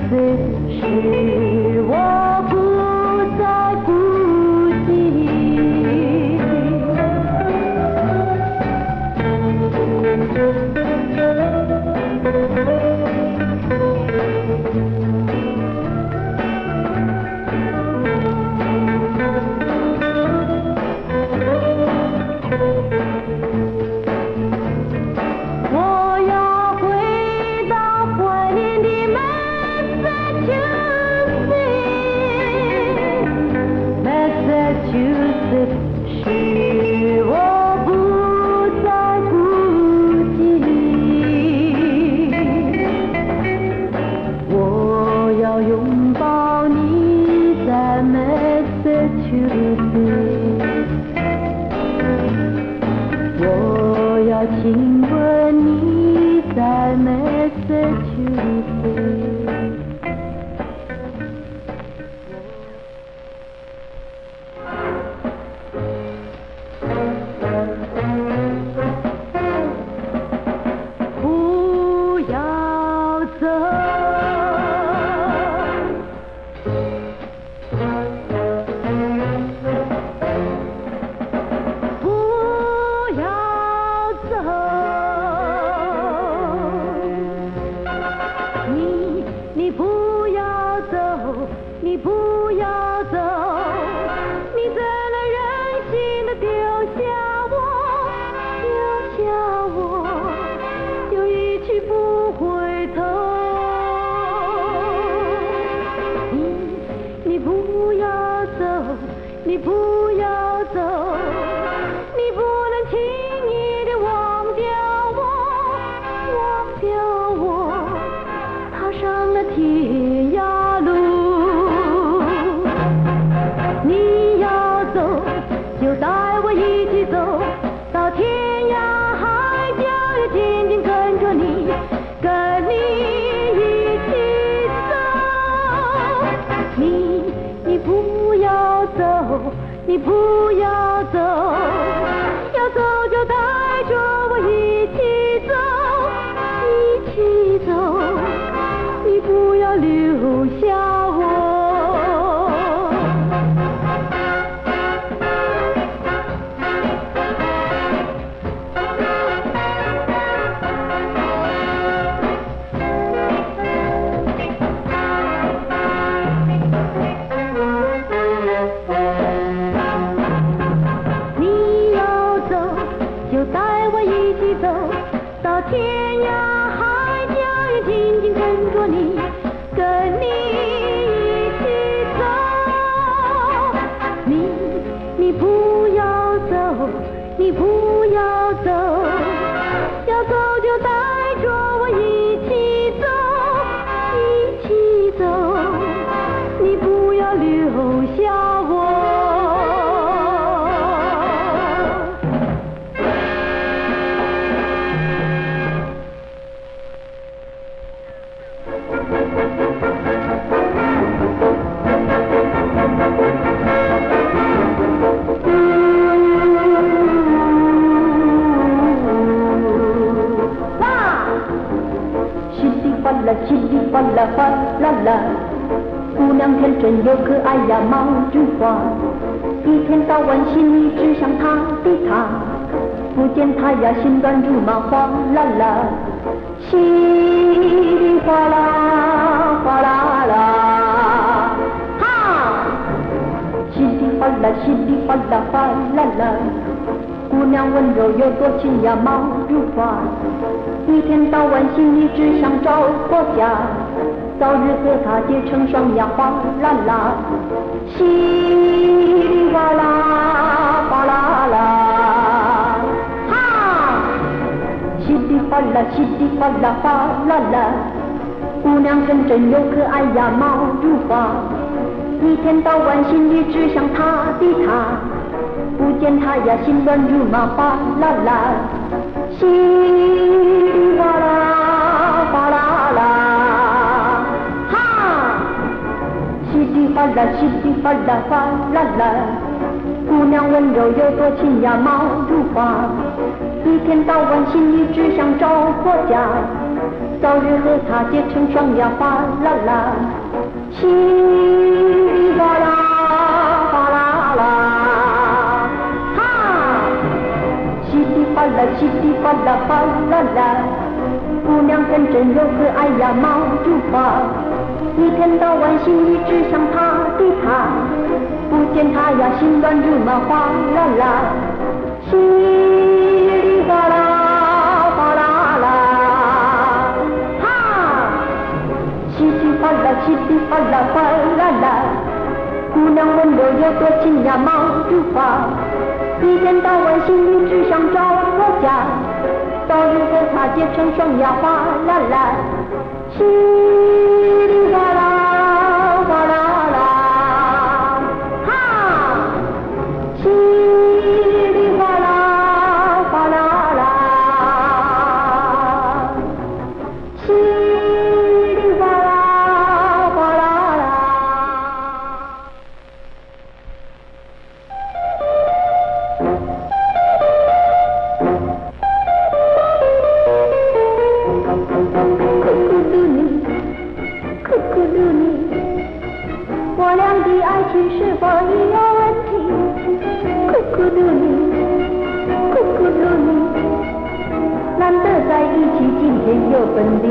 此时我不再孤寂。我要回到怀念的Massachusetts， 使我不再孤寂。我要拥抱你在 Massachusetts， 我要亲吻你在 Massachusetts。不要走，不要走，你不要走，你不要走，你怎能忍心地丢下我，丢下我，就一去不回头。你不要走，你不要走，你不能轻易地忘掉我，忘掉我，踏上了天涯路。你要走，就带我一起走，到天涯海角也紧紧跟着你，跟你一起走。你不要走，你不要走，要走就带着我一起走，一起走，你不要留下我。就带我一起走，到天涯海角也紧紧跟着你，跟你一起走。你不要走，你不要走，要走就带着我一起走，一起走，你不要留下我。稀里哗啦哗啦啦，姑娘天真又可爱呀，毛菊花，一天到晚心里只想她的她，不见她呀心乱如麻，哗啦啦，稀里哗啦哗啦啦，哈，稀里哗啦稀里哗啦哗啦啦，姑娘温柔又多情呀，毛如花。一天到晚心里只想找个家，早日和他结成双呀，哗啦啦，稀里哗啦哗啦啦，哈，稀里哗啦稀里哗啦哗啦啦，姑娘真真又可爱呀，毛如花，一天到晚心里只想他的他，不见他呀心乱如麻，哗啦啦，稀里哗啦哗啦啦，哈，稀里哗啦稀里哗啦哗啦啦，姑娘温柔又多情呀，毛如花，一天到晚心里只想找个家， 早日和他结成双呀，哗啦啦，稀里哗啦，哗啦啦，哈，稀里哗啦，稀里哗啦，哗啦啦，姑娘真真又可爱呀，毛竹花，一天到晚心里只想他的他，不见他呀，心乱如麻，哗啦啦，稀里哗啦。稀里哗啦哗啦啦，姑娘温柔又多情呀，毛竹花，一天到晚心里只想找个家，早日和他结成双呀，哗啦啦，稀里哗啦哗啦啦，哈，稀里哗啦哗啦啦，稀里哗啦。我俩的爱情是否已有问题？酷酷嘟你，酷酷嘟你，难得在一起，今天又分离。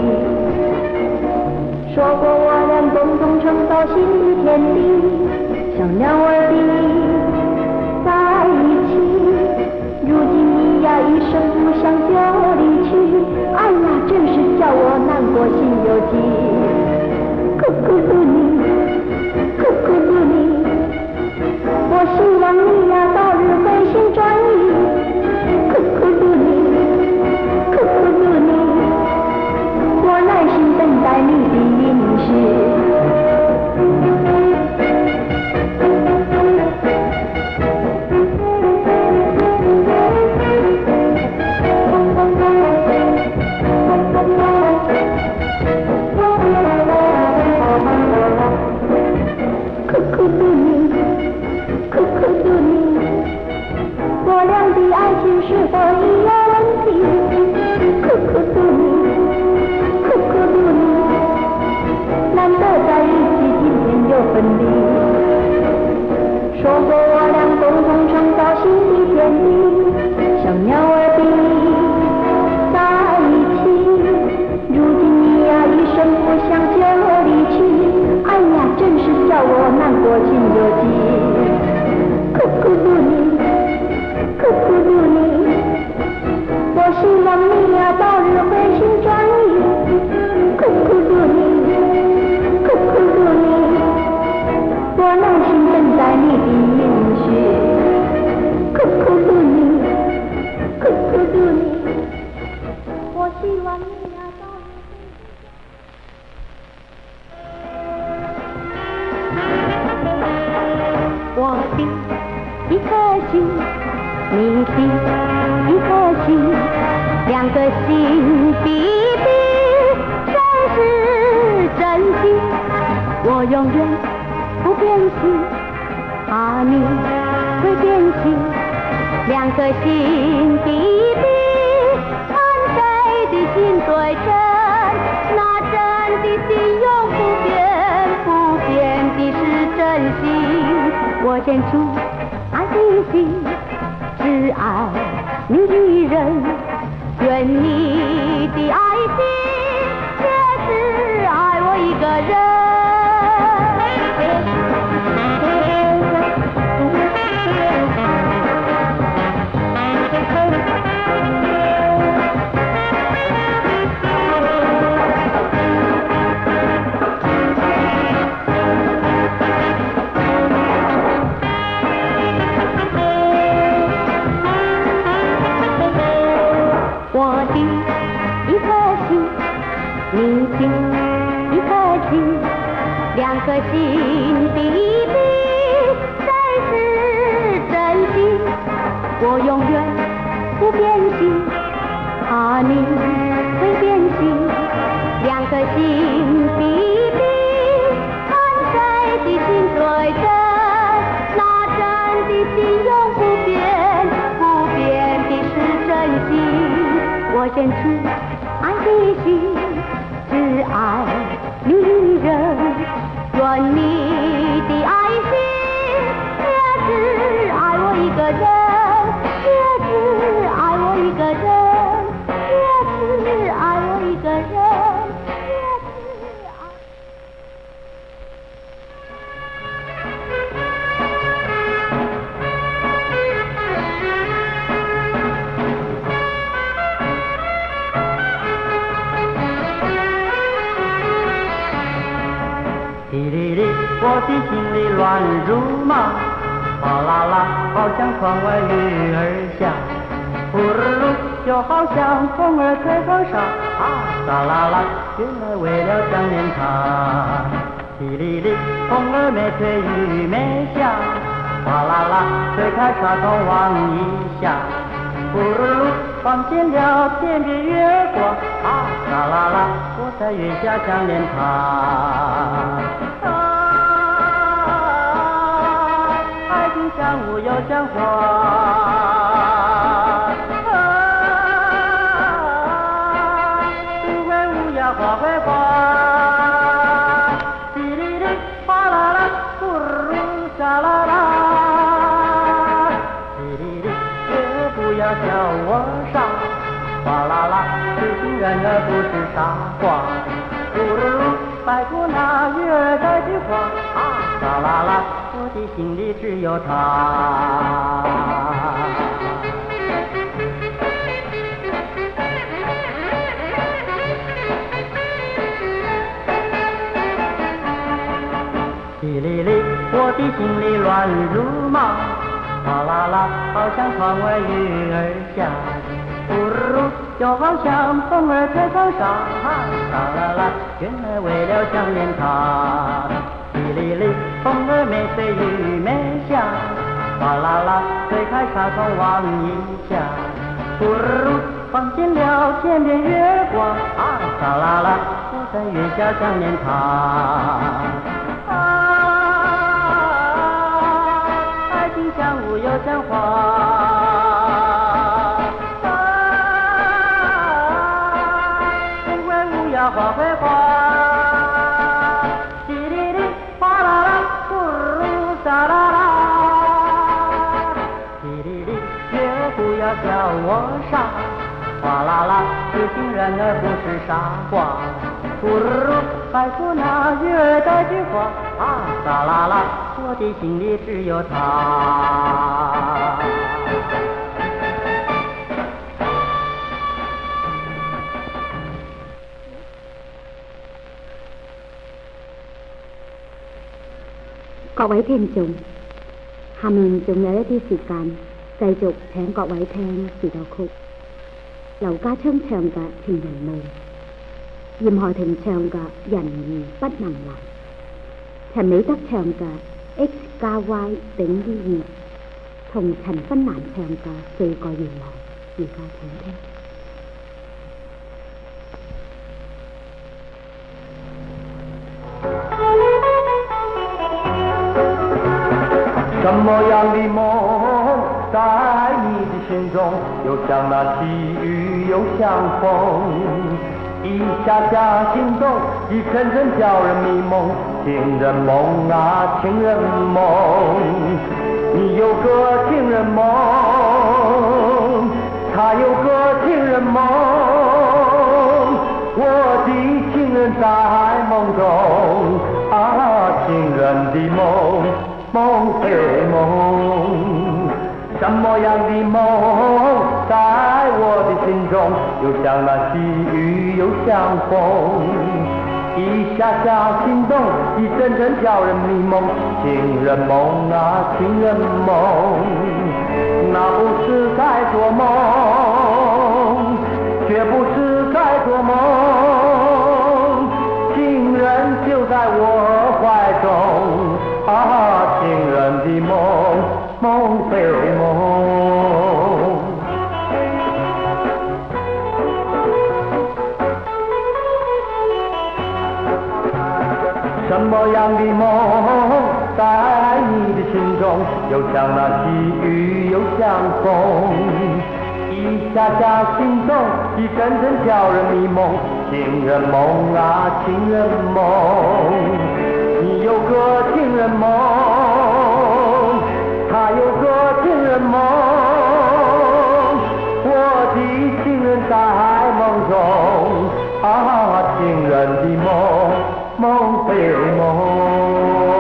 说过我俩共同创造新的天地，像鸟儿的在一起。如今你呀一声不响就离去，哎呀，真是叫我难过心有疾。酷酷嘟你。酷酷嘟你，我希望你呀早日回心转意。酷酷嘟你，酷酷嘟你，我耐心等待你的允许。我俩的爱情是否已有问题？酷酷嘟你，酷酷嘟你，难得在一起，今天又分离。说过我俩共同创造新的天地，像鸟儿的在一起。如今你呀一声不响就离去，哎呀，真是叫我难过心有疾。酷酷嘟你。酷酷嘟你，我希望你呀早日回心转意。酷酷嘟你，酷酷嘟你，我耐心等待你的允许。酷酷嘟你，酷酷嘟你，我希望你呀早日回心转意。我的一颗心。你的一颗心，两个心比比，真是真心。我永远不变心，怕你会变心。两个心比比，看谁的心最真。那真的心永不变，不变的是真心。我献出爱的心。只爱你一人，愿你的爱情也是爱我一个人。两颗心比比，谁是真心？我永远不变心，怕你会变心。两颗心比比，看谁的心最真。那真的心永不变，不变的是真心。我献出爱的心。 哩哩，我的心里乱如麻，哗啦啦，好像窗外雨儿下，呼噜噜，就好像风儿吹风沙，沙啦啦，原来为了想念他。哩哩哩，风儿没吹雨没下，哗啦啦，推开纱窗望一下，呼噜噜，望见了天边月光，沙啦啦，我在月下想念他。爱情像雾又像花，不会乌鸦花会花，哩哩哩，哗啦啦，呼噜沙啦啦，哩哩哩，也不要叫我傻，哗啦啦，痴情人儿不是傻瓜，呼噜噜，拜托那月儿带句话，沙啦啦，我的心里只有他。哩哩哩，我的心里乱如麻，哗啦啦，好像窗外雨儿下，呼噜噜，就好像风儿吹风沙，沙啦啦，原来为了想念他。哩哩哩，风儿没吹雨没下，哗啦啦，推开纱窗望一下，呼噜噜，望见了天边月光，沙啦啦，我在月下想念他。爱情像雾又像花，不会乌鸦花会花，哩哩哩，哗啦啦，呼噜沙啦啦，哩哩哩，也不要叫我傻，哗啦啦，痴情人儿不是傻瓜，呼噜噜，拜托那月儿带句话，沙啦啦，我的心里只有他。 各位聽眾，下面仲有一啲時間，繼續請各位聽時代曲。劉家昌唱嘅《情人夢》，嚴海婷唱嘅《人如不能留》，陳美德唱嘅 X 加 Y 等於2，同陳芬蘭唱嘅《4個原來》，而家請聽。 什么样的梦在你的心中，又像那细雨又像风，一下下心动，一阵阵叫人迷蒙，情人梦啊情人梦，你有个情人梦，他有个情人梦，我的情人在梦中，情人的梦，梦非梦，什么样的梦在我的心中，又像那细雨又像风，一下下心动，一阵阵叫人迷蒙，情人梦啊情人梦，那不是在做梦，却不是在做梦，情人就在我怀中，情人的梦，梦非梦。什么样的梦在你的心中，又像那细雨又像风，一下下心动，一阵阵叫人迷蒙，情人梦啊情人梦，你有个情人梦，他有个情人梦，我的情人在梦中，情人的梦，梦非梦。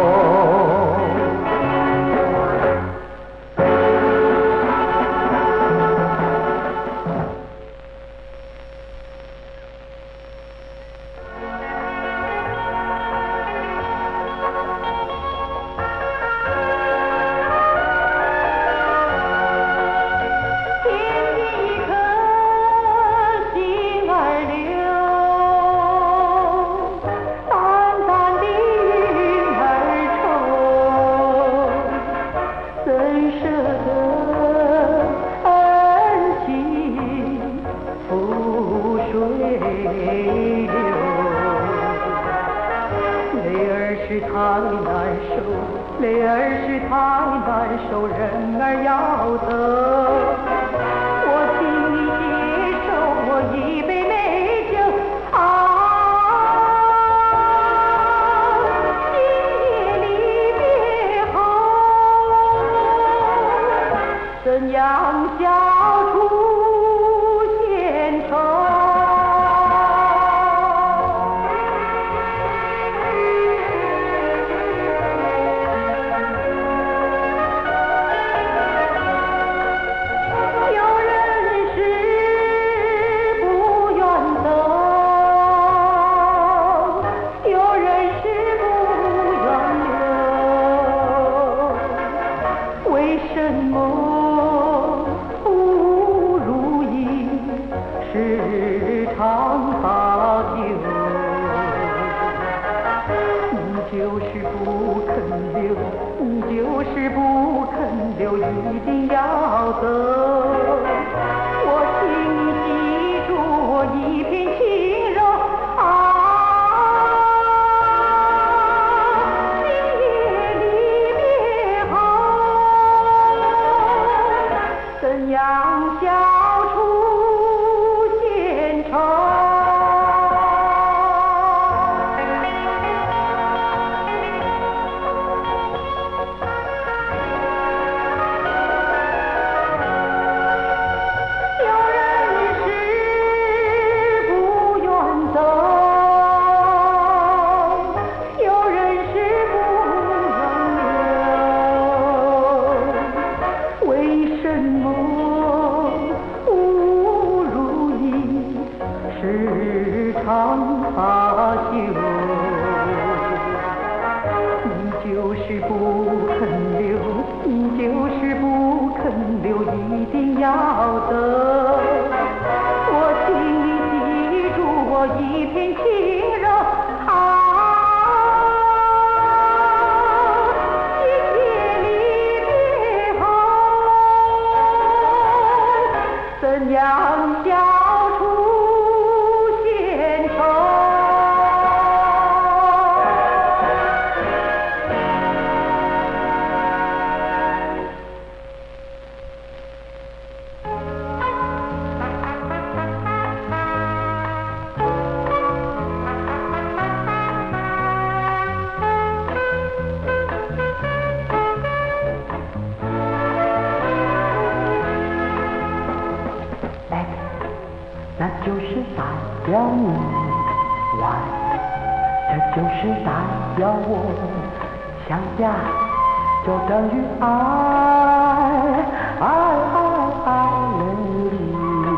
是太难受，泪儿是太难受，人儿要走。我请你接受我一杯美酒啊，今夜离别后，怎样消除闲愁？一定要走，我请你记住我一片情柔啊，今夜离别后，怎样消除闲愁？一定要走，我请你记住我一片情柔啊，今夜离别后，怎样消除闲愁？ 那就是代表你，Y，这就是代表我，相加就等于爱，爱你。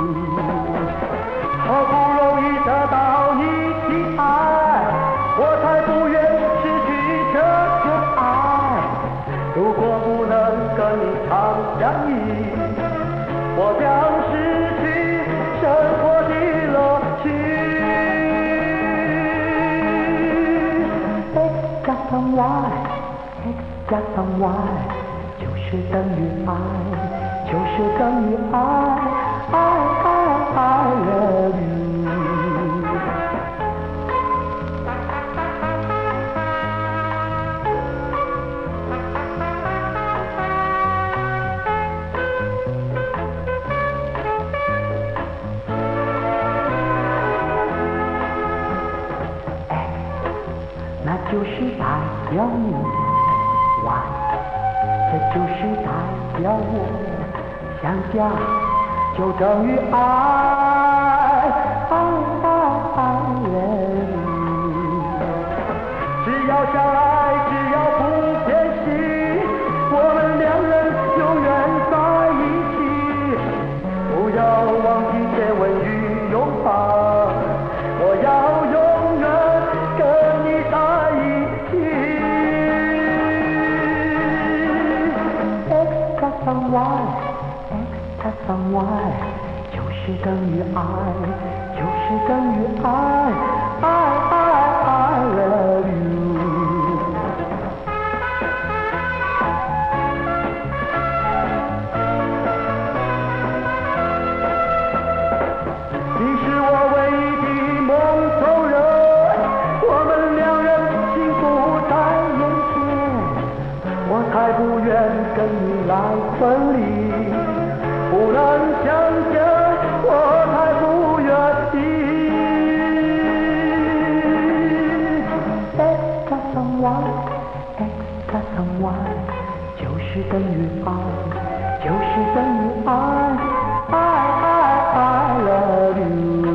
好不容易得到你的爱，我才不愿失去这份爱。如果不能跟你长相依，我将失去生活的乐趣。X 加上 Y，X 加上 Y， 就是等于爱，就是等于爱，I love you。那就是代表你，Y，这就是代表我，相加就等于爱只要相爱，只要不变心，我们两人永远在一起。不要忘记接吻与拥抱，我要永远跟你在一起。X 加上 Y，X 加上 Y， 就是等于爱，就是等于爱，I love you。你是我唯一的梦中人，我们两人幸福在跟你来分离，不能相见，我太不愿意。Extra someone，就是等于爱，就是等于爱，I love you。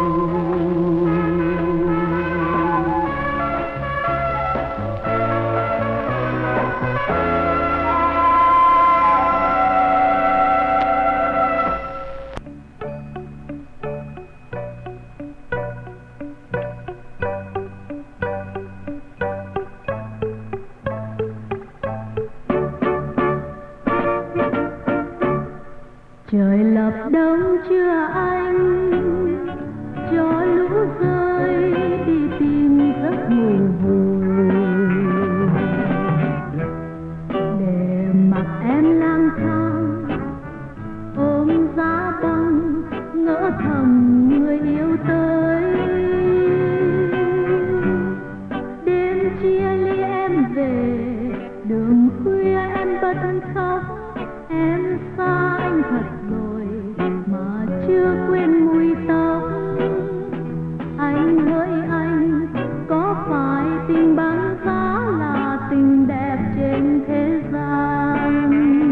Trời lập đông chưa anh, cho lũ rơi đi tìm giấc ngủ vùi, để mặc em lang thang ôm giá băng ngỡ thầm người yêu tới. Đêm chia ly em về, đường khuya em bật khóc, em xa anh thật rồi mà chưa quên mùi tóc. Anh hỡi anh, có phải tình băng giá là tình đẹp trên thế gian?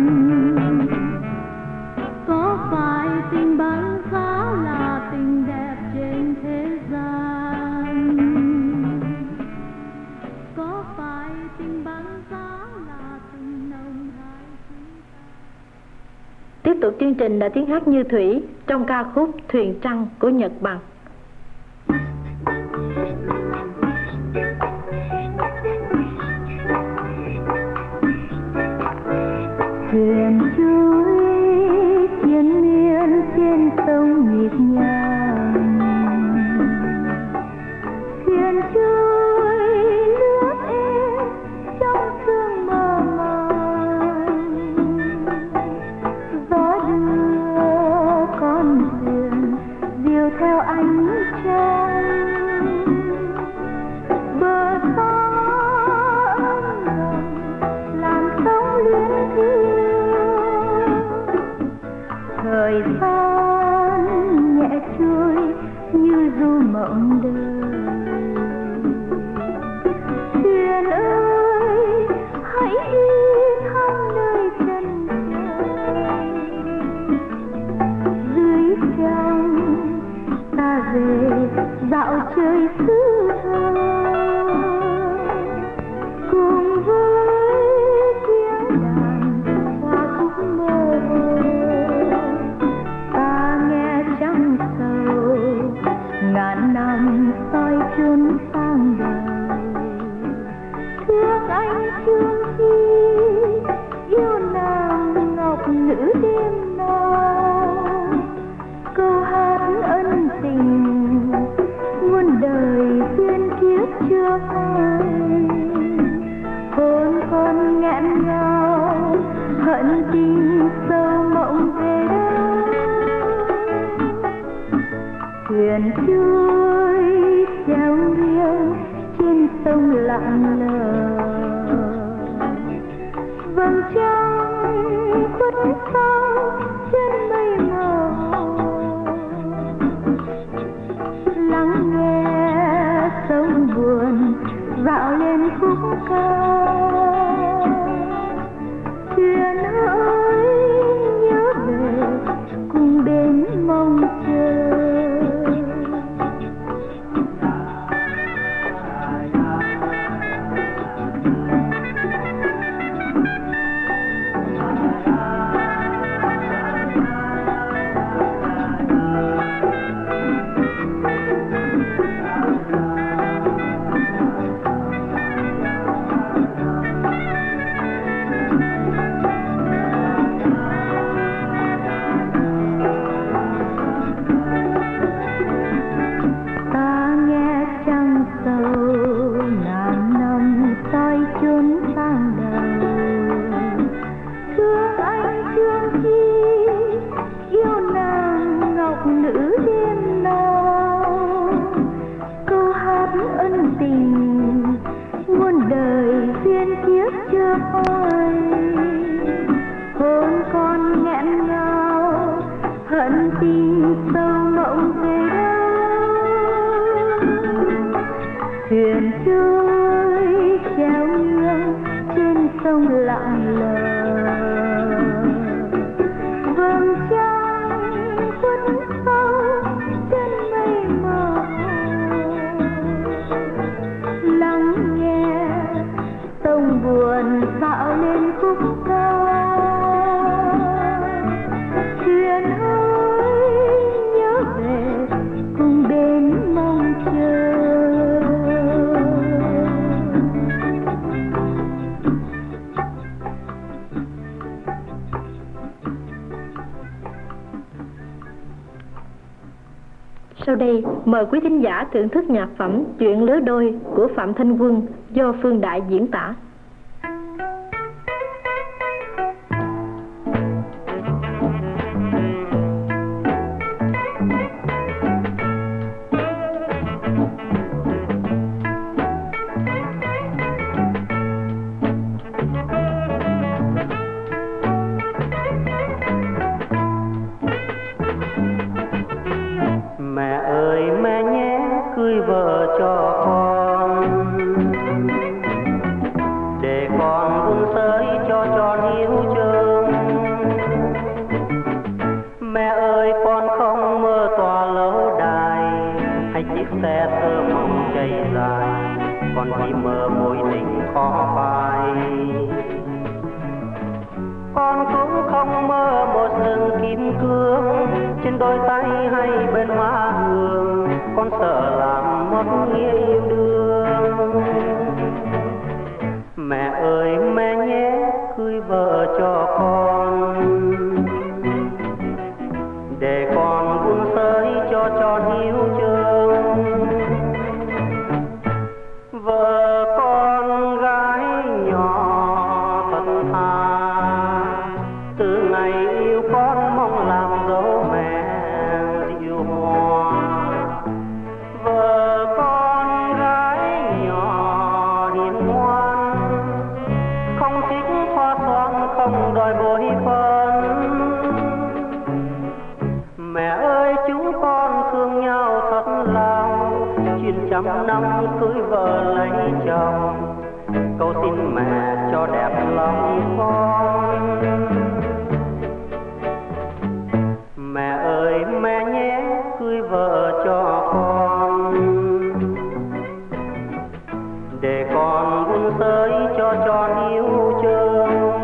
Có phải tình băng giá là tình đẹp trên thế gian? Có phải tình băng giá là tình nồng hai chúng ta? Tiếp tục chương trình là tiếng hát Như Thủy trong ca khúc Thuyền Trăng của Nhật Bằng. Thuyền trôi triền miên trên sông nhịp nhàng, thuyền trôi lướt êm trong sương mờ màng. Gió đưa con thuyền dìu theo ánh trăng, bờ xa âm thầm làm sóng luyến thương. Thời gian nhẹ trôi như du mộng đời. Thuyền ơi hãy đi thăm nơi chân trời, dưới trăng ta về dạo chơi xứ thơ, cùng với tiếng đàn hoa khúc mơ hồ. Ta nghe trăng sầu ngàn năm soi chốn sang đời. Thương anh thương chi yêu nàng ngọc nữ đêm nào, câu hát ân tình muôn đời duyên kiếp chưa phai. Hồn con nghẹn ngào hận tình sâu mộng về đâu. Thuyền trôi treo nghiêng trên sông lặng lờ, vầng trăng khuất sau trên mây mờ. Lắng nghe sông buồn dạo lên khúc ca. Thuyền ơi nhớ về cùng bên mong chờ. tình muôn đời duyên kiếp chưa phai. tình sâu mộng về đâu. Thuyền trôi treo nghiêng trên sông lặng lờ, vầng trăng khuất sâu trên mây mờ, lắng nghe sông buồn dạo lên khúc ca. Thuyền ơi nhớ về cùng bên mong chờ. Sau đây mời quý thính giả thưởng thức nhạc phẩm Chuyện lứa đôi của Phạm Thanh Quân do Phương Đại diễn tả. Mẹ ơi mẹ nhé cưới vợ cho con, để con vun sới cho tròn hiếu chớm. Mẹ ơi con không mơ tòa lâu đài hay chiếc xe thơ mộng chạy dài, con chỉ mơ mối tình khó phai. Con cũng không mơ một rừng kim cương trên đôi tay hay bên má hương, con sợ làm mất nghĩa yêu đương. Mẹ ơi mẹ nhé cưới vợ cho con, để con vun sới cho tròn hiếu chớm. Vợ con gái nhỏ thật thà, từ ngày yêu con mong làm dấu mẹ dịu hòa. Vợ con gái nhỏ hiền ngoan, không thích thoa thoáng không đòi bội phân. Mẹ ơi chúng con thương nhau thật lòng, 900 năm cưới vợ lấy chồng, cầu xin mẹ cho đẹp lòng con. Mẹ ơi mẹ nhé cưới vợ cho con, để con vun sới cho tròn hiếu chớm.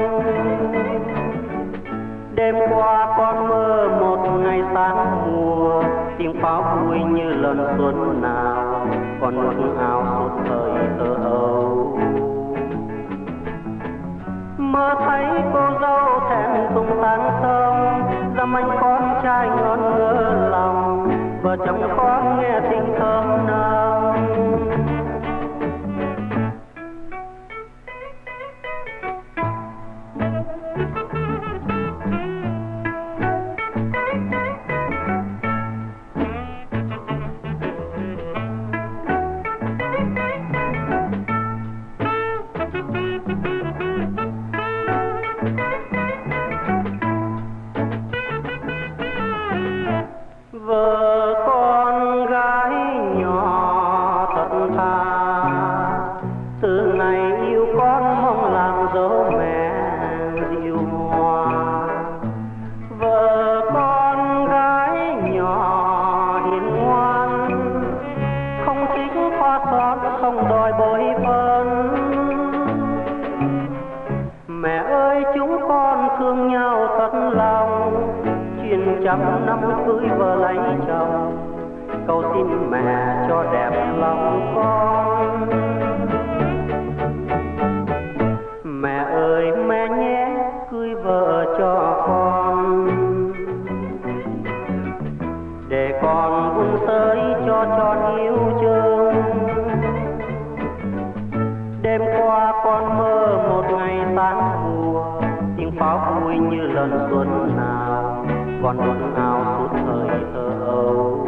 Đêm qua con mơ một ngày sáng mùa, tiếng pháo vui như lần xuân nào, con nuốt áo suốt thời thơ ấu. Mơ thấy cô dâu thẹn thùng sáng sớm, dăm anh con trai ngon ngỡ lòng, vợ chồng con nghe tình thơm nồng. Vợ con gái nhỏ thật thà, từ ngày yêu con mong làm dấu mẹ dịu hòa. Vợ con gái nhỏ hiền ngoan, không thích khoa xót không đòi bội phân. Mẹ ơi chúng con thương nhau thật lòng, 900 năm cưới vợ lấy chồng, cầu xin mẹ cho đẹp lòng con. Mẹ ơi mẹ nhé cưới vợ cho con, để con vun sới cho tròn hiếu chớm. Đêm qua con mơ một ngày sáng mùa, tiếng pháo vui như lần xuân nào, con nuốt áo suốt thời thơ ấu.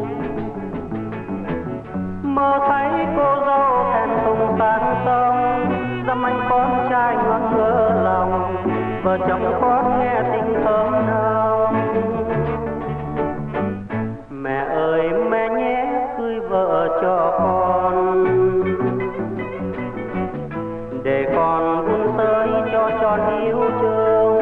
Mơ thấy cô dâu thẹn thùng sáng sông, dăm anh con trai ngon ngỡ lòng, vợ chồng con nghe tình thơm nồng. con vun sới cho tròn yêu thương.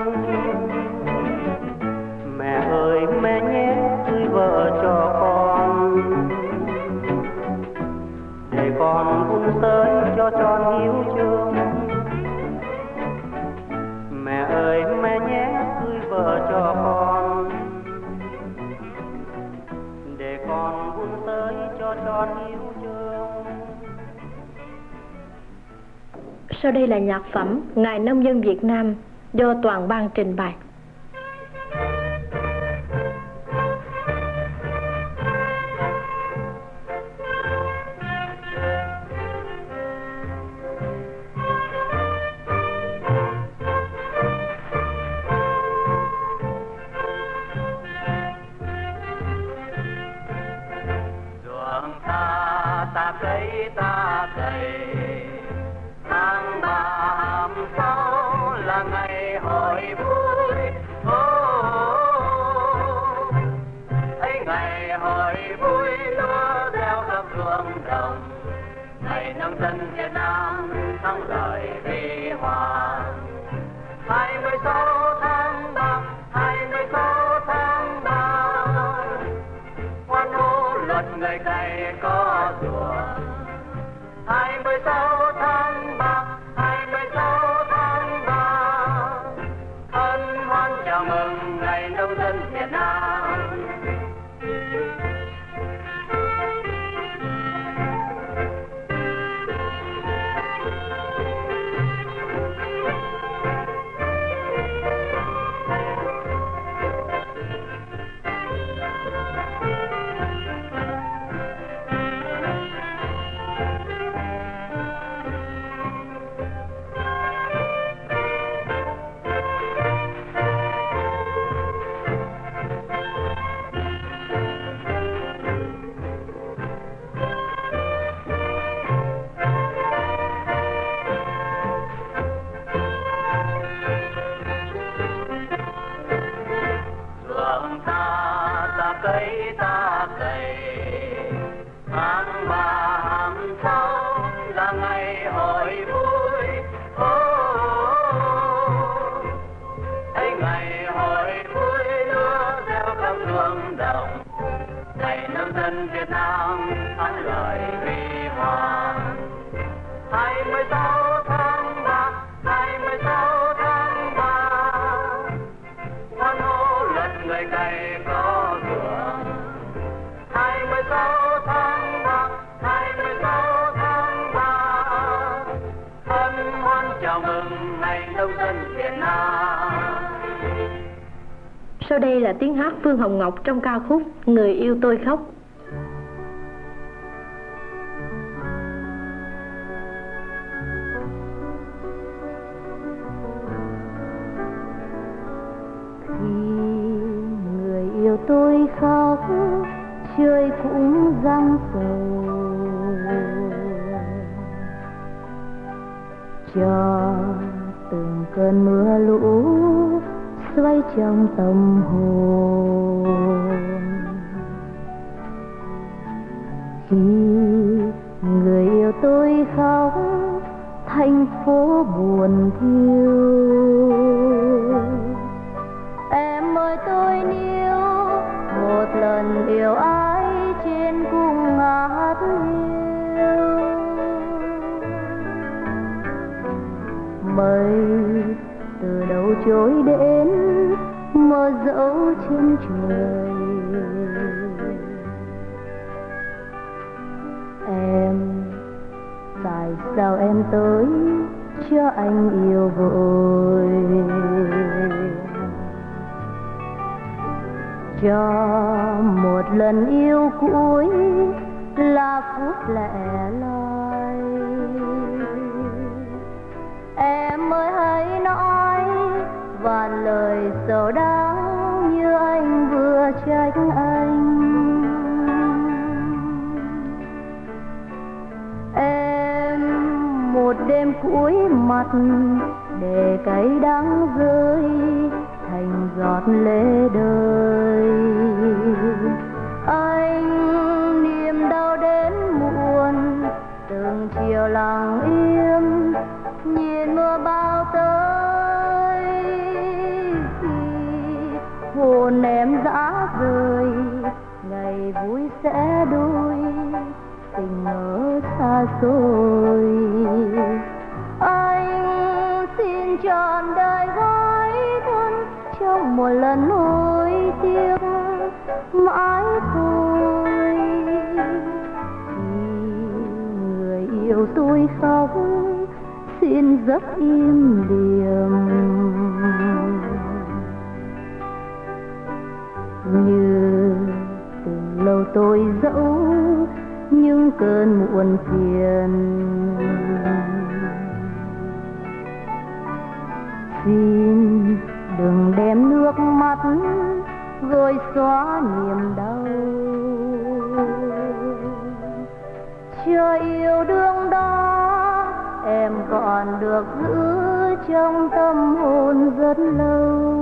Mẹ ơi mẹ nhé cưới vợ cho con, để con vun sới cho tròn yêu thương. Mẹ ơi mẹ nhé cưới vợ cho con, để con vun sới cho tròn yêu thương. Sau đây là nhạc phẩm Ngày Nông dân Việt Nam do Toàn Ban trình bày. Ruộng ta cấy tháng 36 là ngày hội vui. Ấy ngày hội vui lúa gieo khắp ruộng đồng, ngày nông dân Việt Nam thắng lợi huy hoàng. 26 tháng 3, 26 tháng 3, hoan hô luật người cày có rùa. 26 tháng 3, 26 tháng 3, hân hoan chào mừng ngày nông dân Việt Nam. Ta cày tháng 36 là ngày hội vui. Ấy ngày hội vui lúa gieo khắp ruộng đồng, ngày nông dân Việt Nam thắng lợi huy hoàng. 26 tháng 3, 26 tháng 3, hoan hô luật người cày có rùa. 26 tháng 3, 26 tháng 3, hân hoan chào mừng ngày nông dân Việt Nam. Sau đây là tiếng hát Phương Hồng Ngọc trong ca khúc Người yêu tôi khóc. Tôi khóc trời cũng giăng sầu, cho từng cơn mưa lũ xoay trong tâm hồn. Khi người yêu tôi khóc thành phố buồn thiêu, em ơi tôi níu một lần yêu ai trên cung ngát hiu. Mây từ đâu trôi đến mơ dẫu trên trời, em tại sao em tới cho anh yêu vội, cho một lần yêu cuối là phút lẻ loi. Em ơi hãy nói vạn lời sầu đắng như anh vừa trách anh. Em một đêm cuối mặt để cay đắng rơi thành giọt lệ đời. Anh niềm đau đến muộn từng chiều lặng im. nhìn mưa bão tới, hồn em dã rời, ngày vui sẽ đôi, tình ở xa xôi. Anh xin trọn đời gói thân trong một lần nỗi tiếc mãi thôi. Người yêu tôi khóc xin giấc im lìm, như từ lâu tôi dẫu những cơn muộn phiền. Xin đừng đem nước mắt gội xóa niềm đau, cho yêu đương đó em còn được giữ trong tâm hồn rất lâu.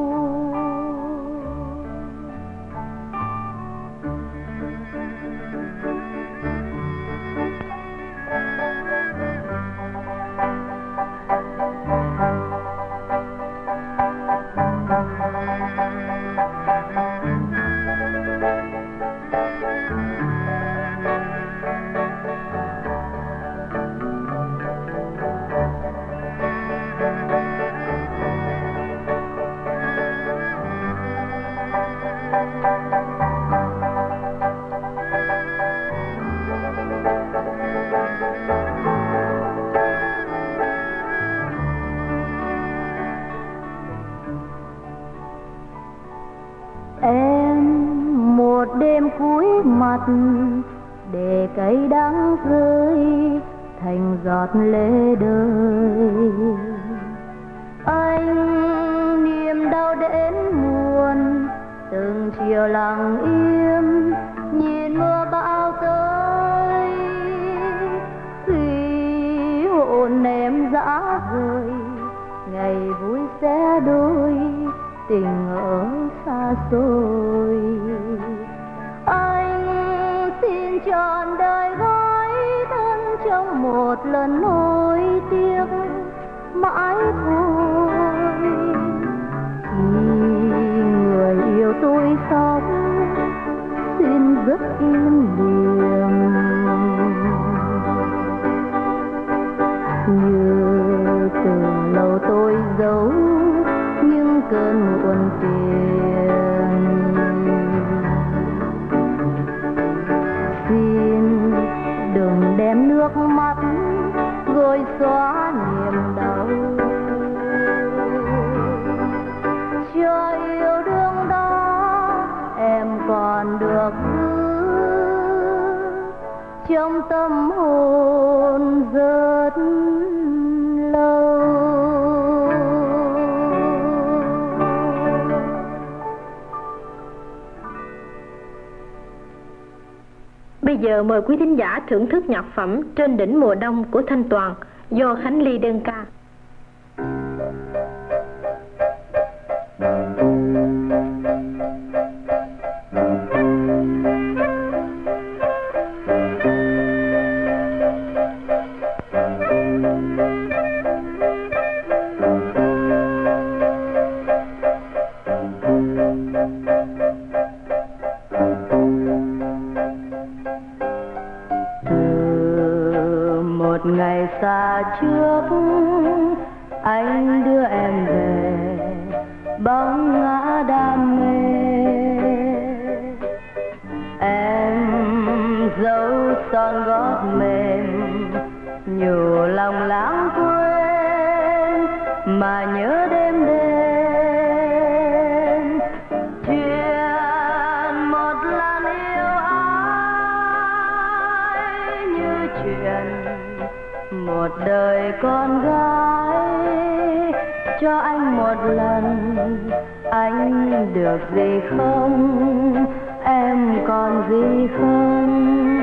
Để cây đắng rơi thành giọt lệ đời. Anh niềm đau đến muôn từng chiều lặng im, nhìn mưa bão tới, khi hồn em dã rời, ngày vui sẽ đôi, tình ở xa xôi. Xin trọn đời gói thân trong một lần nỗi tiếc mãi thôi. Khi người yêu tôi khóc xin giấc im lìm, như từ lâu tôi giấu những cơn muộn phiền. Xin đừng đem nước mắt gội xóa niềm đau, cho yêu đương đó em còn được giữ trong tâm hồn rất lâu. Bây giờ mời quý thính giả thưởng thức nhạc phẩm Trên đỉnh mùa đông của Thanh Toàn do Khánh Ly đơn ca. Ngày xa trước anh đưa em về bóng ngã đam mê, em dấu son gót mềm nhiều lòng lãng quên mà nhớ đêm đêm chuyện một lần yêu ai như chuyện một đời con gái. Cho anh một lần anh được gì không, em còn gì không?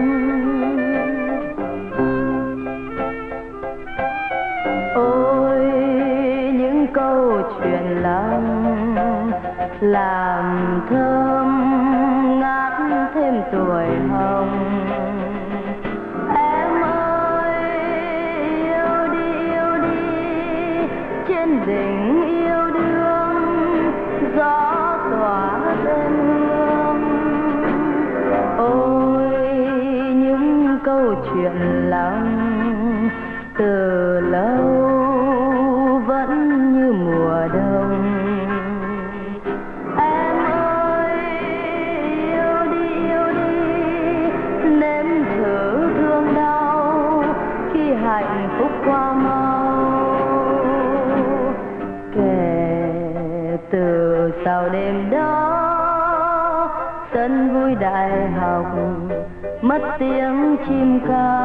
Ôi những câu chuyện lòng làm thơm ngát thêm tuổi hồng. Em ơi yêu đi trên đỉnh yêu đương gió tỏa tên hương. Ôi những câu chuyện lòng từ lâu vẫn như mùa đông. Em ơi yêu đi nếm thử thương đau khi hạnh phúc qua mau. Kể từ sau đêm đó sân vui đại học mất tiếng chim ca,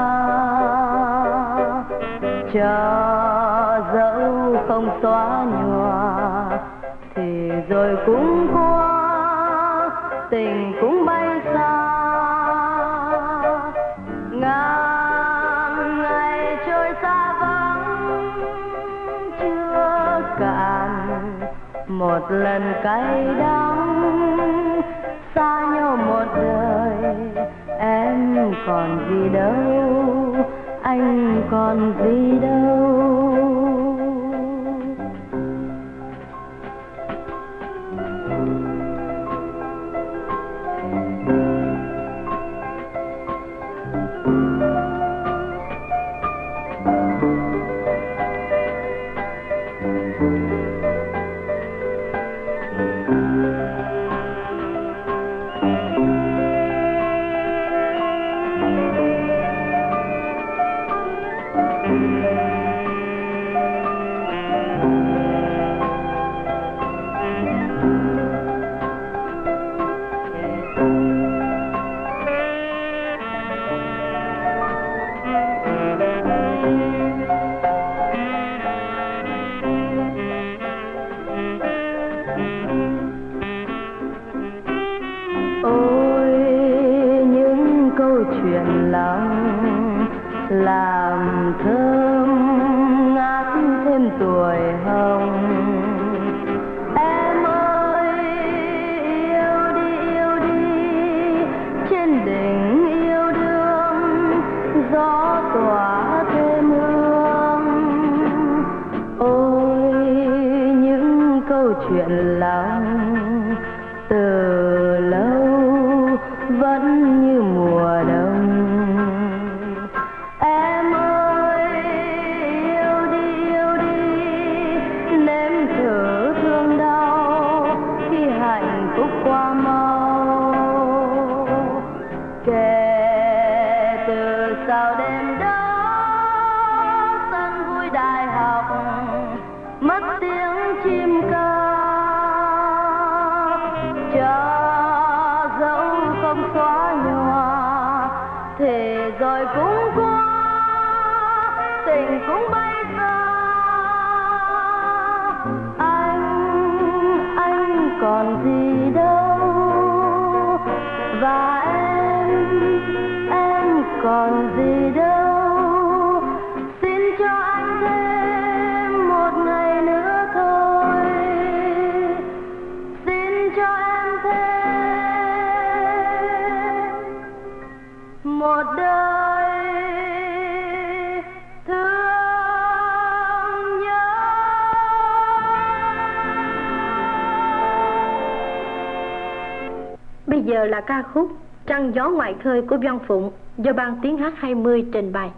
cho dẫu không xóa nhòa thì rồi cũng qua, tình cũng bay xa. Ngàn ngày trôi xa vắng chưa cạn một lần cay đắng, xa nhau một đời em còn gì đâu, anh còn gì đâu. Làm thơm ngát thêm tuổi hồng. Em ơi yêu đi trên đỉnh yêu đương gió tỏa thêm hương. Ôi những câu chuyện lòng từ lâu vẫn như mùa đông. Rồi cũng qua, tình cũng bay xa. Anh còn gì đâu, và em còn gì đâu. Xin cho anh thêm một ngày nữa thôi, xin cho em thêm một đời. Bây giờ là ca khúc Trăng gió ngoài khơi của Văn Phụng do Ban Tiếng hát 20 trình bày.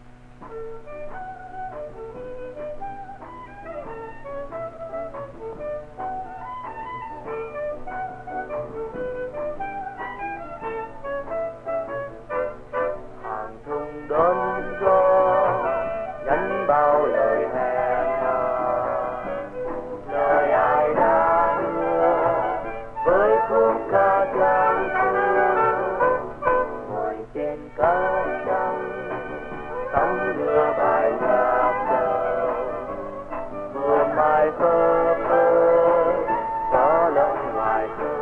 Hàng thùng đón gió nhắn bao lời hẹn hò, lời ai đã hứa với khúc ca trang xưa. Ngồi trên cao trăng sóng đưa bài nhạc đầu, vừa mai phơ phơ gió lộng ngoài khơi.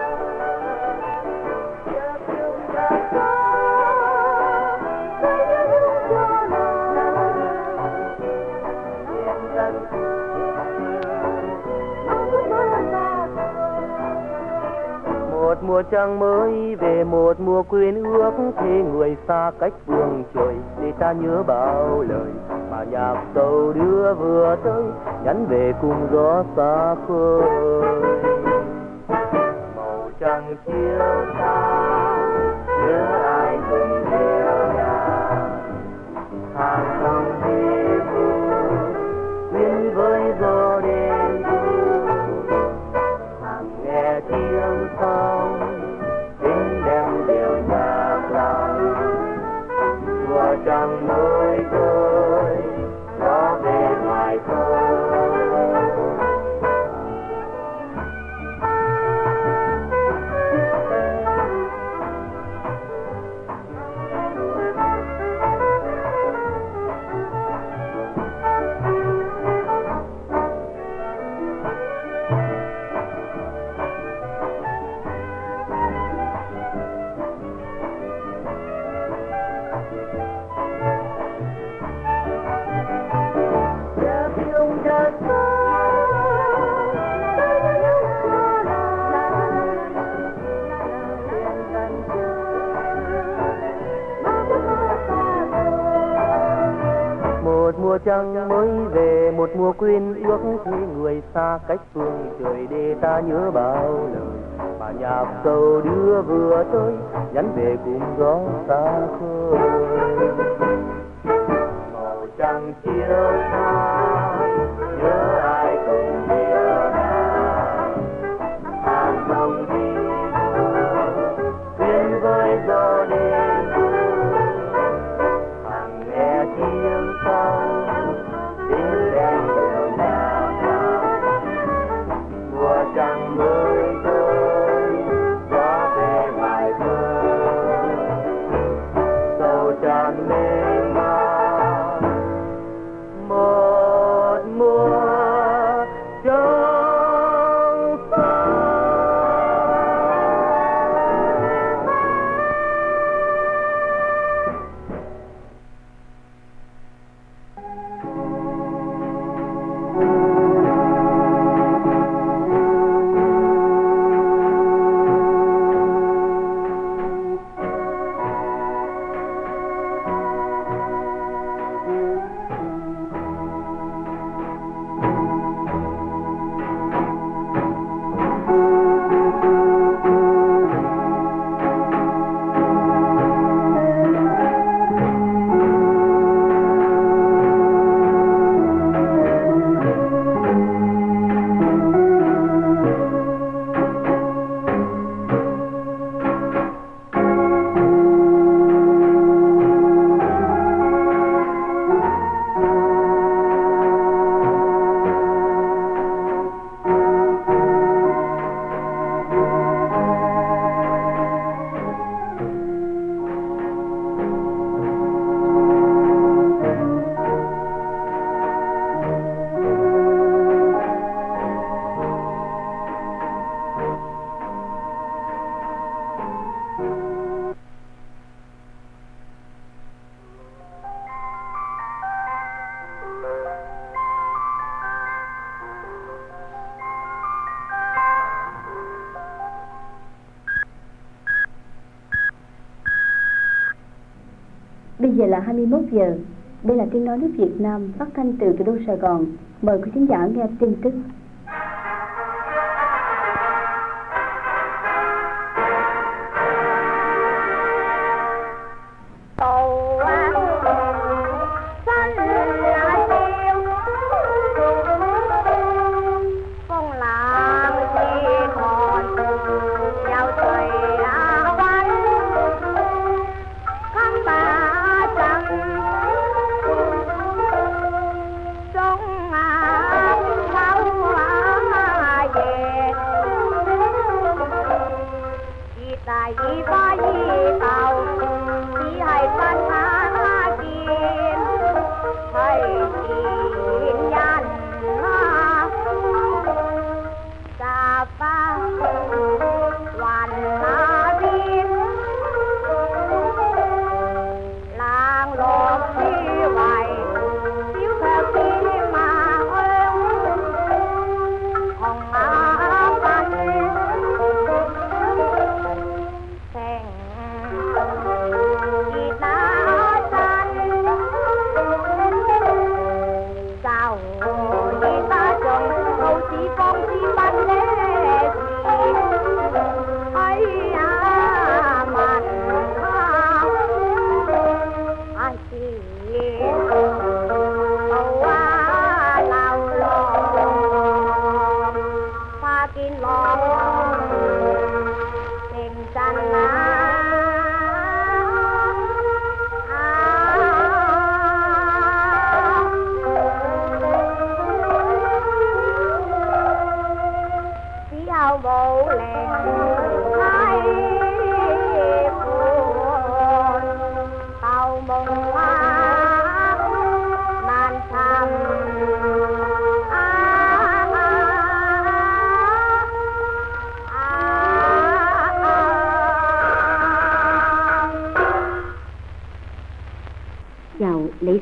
Một mùa trăng mới về, một mùa quyến ước, thế người xa cách phương trời để ta nhớ bao lời mà mà nhạc sầu đưa vừa tới nhắn về cùng gió xa khơi. Màu trăng chiều xa nhớ ai cùng yêu nhau, hàng năm đi quyến với gió đêm hàng nghe tiếng sông tiếng đem điều nhạc lòng mùa trăng mới tới gió về ngoài khơi. Mùa trăng mới về một mùa quên ước thế người xa cách phương trời để ta nhớ bao lời mà nhạc sầu đưa vừa tới nhắn về cùng gió xa khơi. Màu trăng chiều xa nhớ ai cùng yêu nào, hàng sông đi quyến với gió đêm hàng nghe tiếng sông trăng mới tới gió về ngoài khơi sầu tràn mênh mang một mùa trăng phai. Bây giờ là 21 giờ. Đây là Tiếng Nói Nước Việt Nam phát thanh từ thủ đô Sài Gòn. Mời quý khán giả nghe tin tức. Hãy subscribe cho kênh Ghiền Mì Gõ để không bỏ lỡ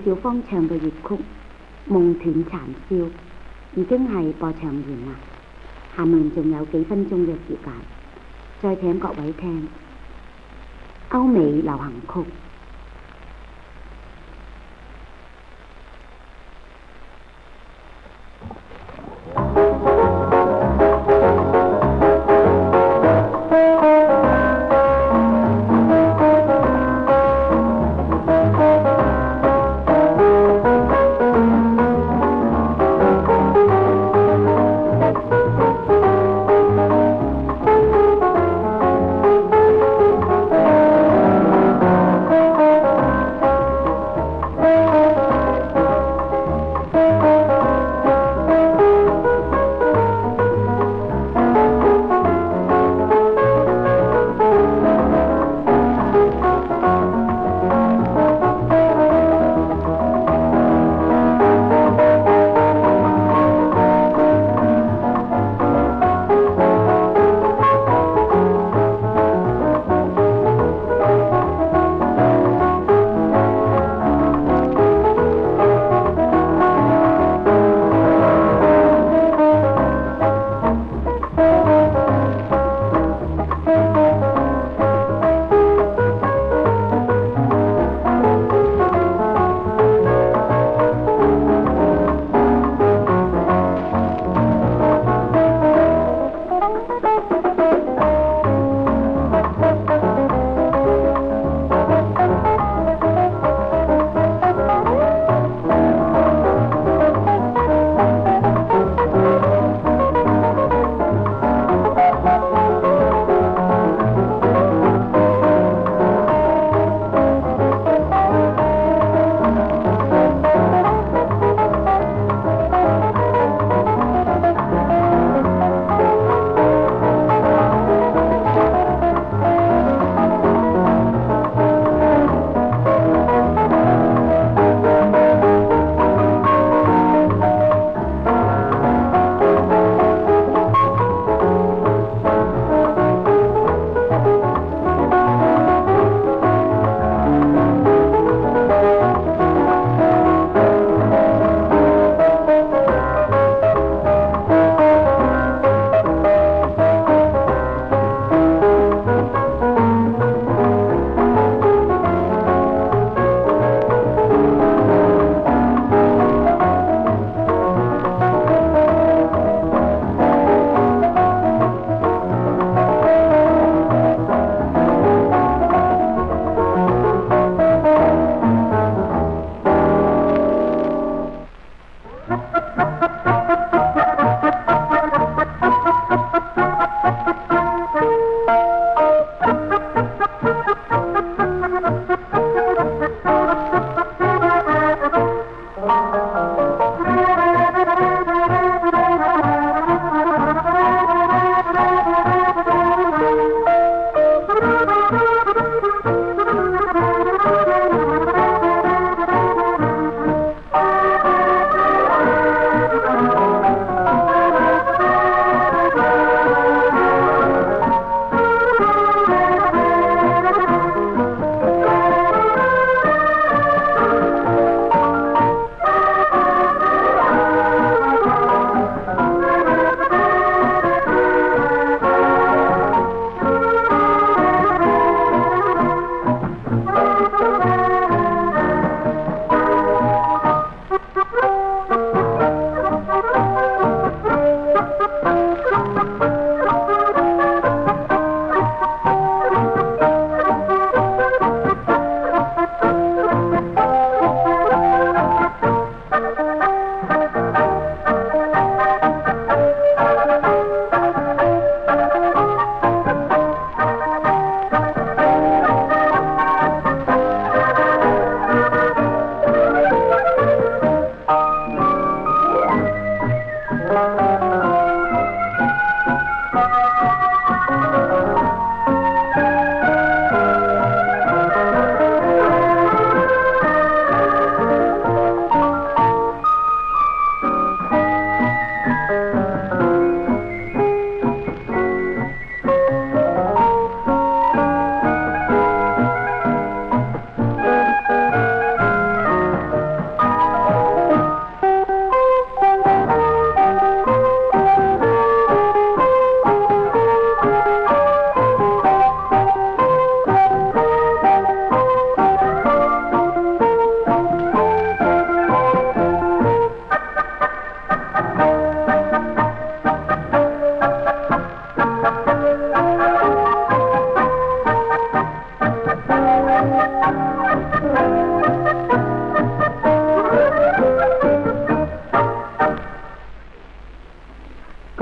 小芳唱嘅粵曲《夢斷殘宵》已經係播唱完啦，下面仲有幾分鐘嘅時間，再請各位聽歐美流行曲。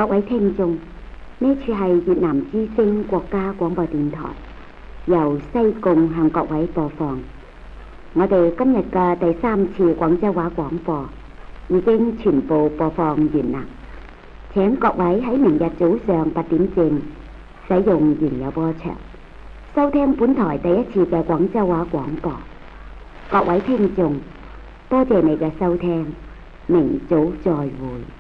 各位聽眾，呢處係越南之聲國家廣播電台，由西貢向各位播放。我哋今日嘅第3次廣州話廣播已經全部播放完啦。請各位喺明日早上8點正使用原有波長，收聽本台第1次嘅廣州話廣播。各位聽眾，多謝你嘅收聽，明早再會。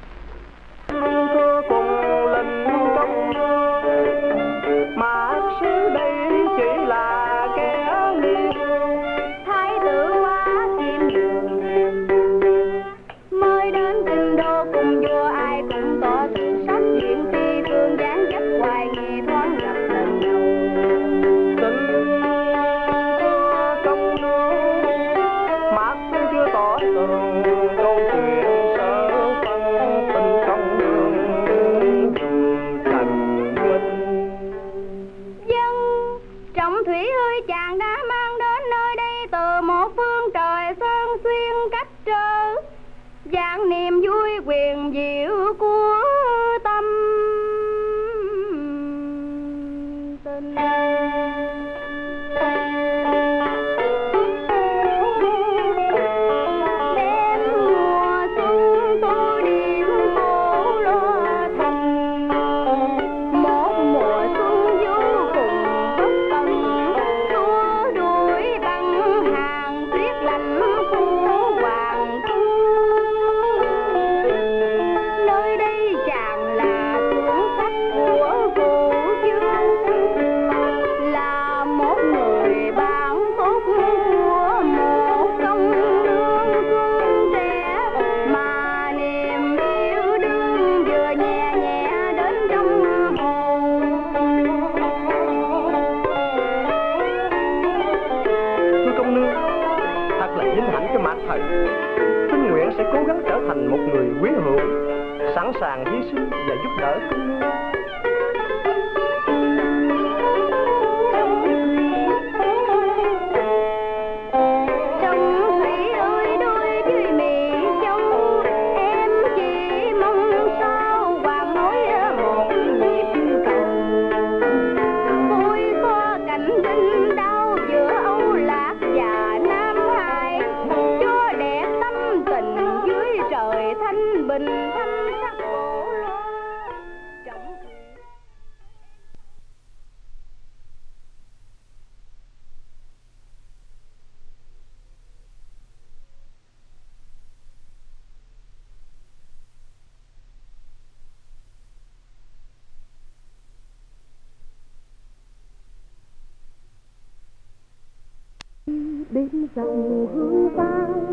Bên dòng hương vang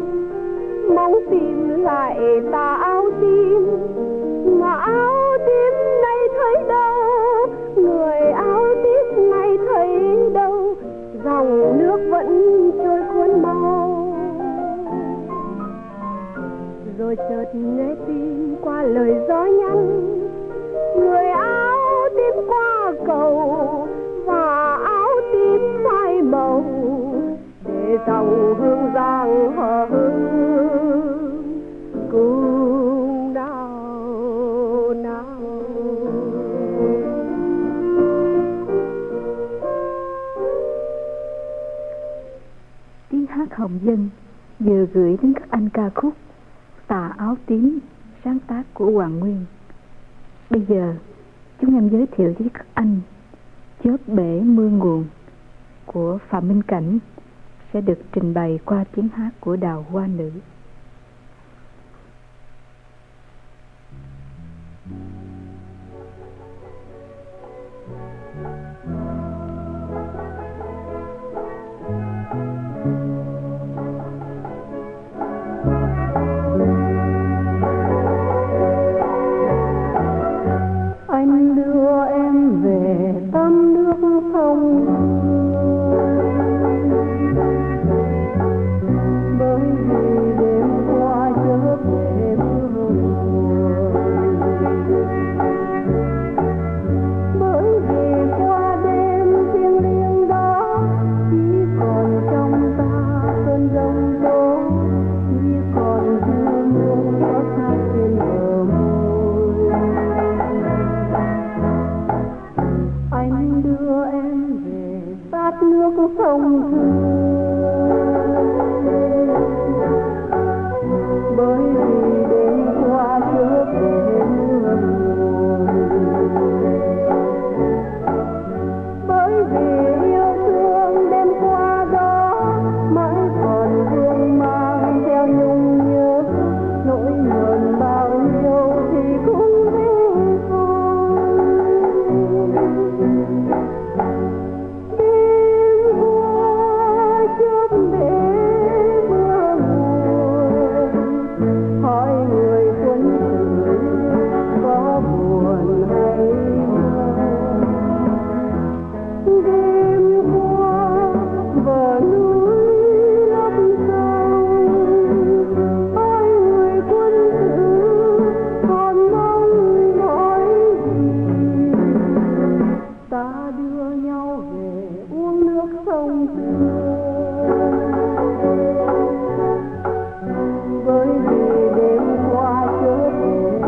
mong tìm lại tà áo tím, mà áo tím nay thấy đâu, người áo tím nay thấy đâu, dòng nước vẫn trôi cuốn mau. Rồi chợt nghe tin qua lời gió nhắn, người áo tím qua cầu và áo tím phai màu, dòng hương giang hờ hững cùng nào nào. Tiếng hát Hồng Dân vừa gửi đến các anh ca khúc Tà Áo Tím, sáng tác của Hoàng Nguyên. Bây giờ chúng em giới thiệu với các anh Chớp Bể Mưa Nguồn của Phạm Minh Cảnh sẽ được trình bày qua tiếng hát của Đào Hoa Nữ. Anh đưa em về tắm nước sông, bởi vì thông thường. Bởi vì đêm qua chớp để mưa buồn, bởi vì yêu thương đêm qua đó mãi còn vương mang theo nhung nhớ, nỗi buồn bao nhiêu thì cũng thế thôi. Đêm qua chớp để mưa buồn, hỏi người quân tử có buồn hay không. Đêm qua bờ núi lấp sông, hỏi người quân tử còn mong mỏi gì. Ta đưa nhau về uống nước sông xưa, bởi vì đêm qua chớp để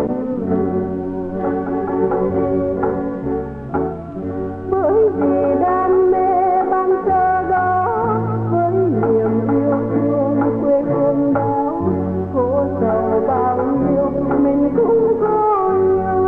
bởi vì đam mê ban sơ đó, với niềm yêu thương quê hương đó, khổ sầu bao nhiêu mình cũng có nhau.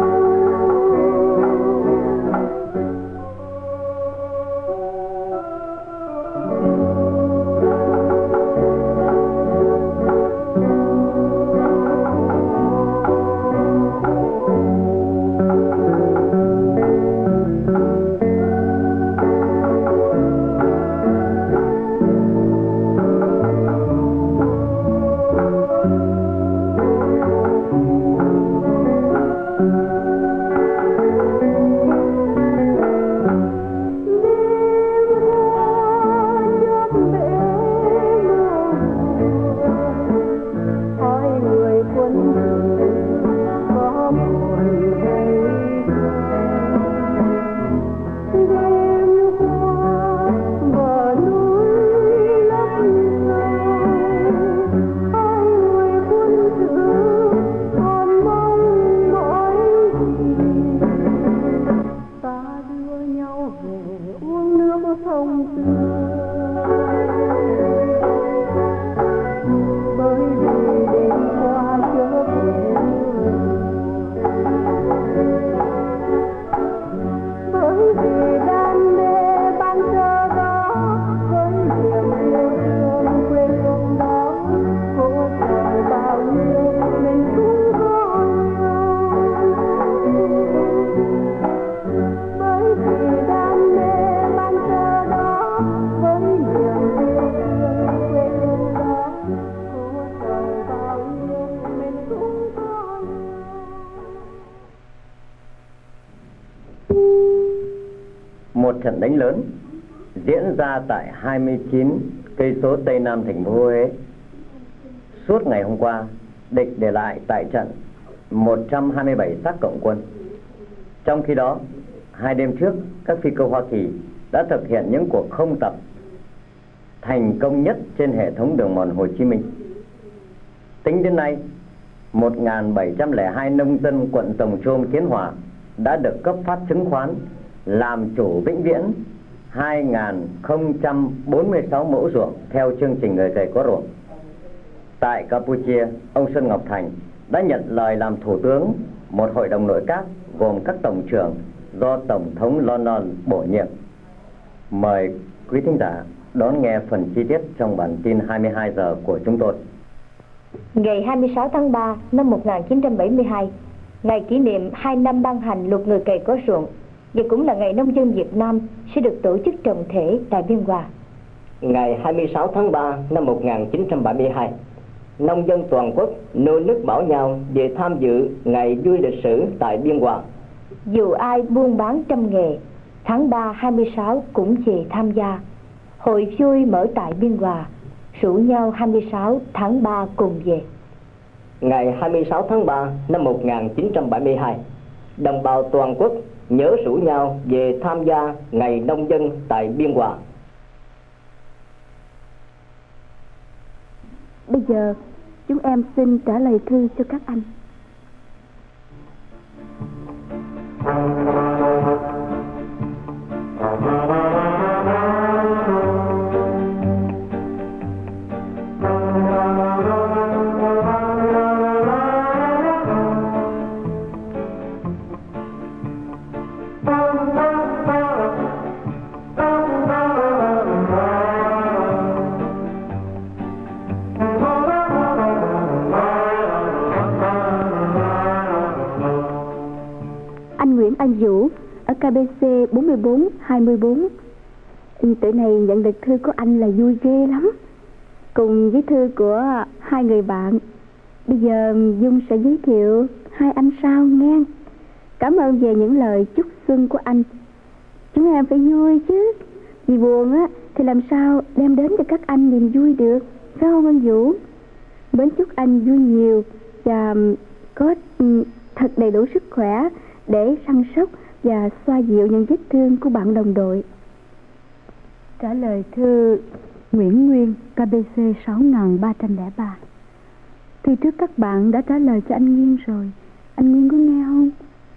Hỏi người quân tử có buồn hay không. Đêm qua bờ núi lấp sông, hỏi người quân tử còn mong mỏi gì. Ta đưa nhau về uống nước sông xưa, bởi vì đêm qua chớp để bởi vì đam mê ban sơ đó, với niềm yêu thương quê hương đó, khổ sầu bao nhiêu mình cũng có nhau. Bởi vì đam mê ban sơ đó, với niềm yêu thương quê hương đó, khổ sầu bao nhiêu mình cũng có nhau. Một trận đánh lớn diễn ra tại 29 cây số tây nam thành phố Huế. Suốt ngày hôm qua, địch để lại tại trận 127 xác cộng quân. Trong khi đó, 2 đêm trước, các phi cơ Hoa Kỳ đã thực hiện những cuộc không tập thành công nhất trên hệ thống đường mòn Hồ Chí Minh. Tính đến nay, 1.702 nông dân quận Rồng Chôm, Kiến Hòa đã được cấp phát chứng khoán làm chủ vĩnh viễn 2.046 mẫu ruộng theo chương trình người cày có ruộng. Tại Campuchia, ông Xuân Ngọc Thành đã nhận lời làm thủ tướng một hội đồng nội các gồm các tổng trưởng do Tổng thống Lon Nol bổ nhiệm. Mời quý thính giả đón nghe phần chi tiết trong bản tin 22 giờ của chúng tôi. Ngày 26 tháng 3 năm 1972, ngày kỷ niệm 2 năm ban hành luật người cày có ruộng, và cũng là ngày nông dân Việt Nam sẽ được tổ chức trọng thể tại Biên Hòa. Ngày 26 tháng 3 năm 1972, nông dân toàn quốc nô nức bảo nhau về tham dự ngày vui lịch sử tại Biên Hòa. Dù ai buôn bán trăm nghề, tháng 3 26 cũng về tham gia. Hội vui mở tại Biên Hòa, rủ nhau 26 tháng 3 cùng về. Ngày 26 tháng 3 năm 1972, đồng bào toàn quốc nhớ rủ nhau về tham gia ngày nông dân tại Biên Hòa. Bây giờ chúng em xin trả lời thư cho các anh. Nguyễn Anh Vũ ở KBC 4424. Tối nay nhận được thư của anh là vui ghê lắm, cùng với thư của hai người bạn. Bây giờ Dung sẽ giới thiệu hai anh sau nghe. Cảm ơn về những lời chúc xuân của anh. Chúng em phải vui chứ, vì buồn á thì làm sao đem đến cho các anh niềm vui được, phải không anh Vũ? Mến chúc anh vui nhiều và có thật đầy đủ sức khỏe để săn sóc và xoa dịu những vết thương của bạn đồng đội. Trả lời thư Nguyễn Nguyên, KBC 6303. Thì trước các bạn đã trả lời cho anh Nguyên rồi, anh Nguyên có nghe không?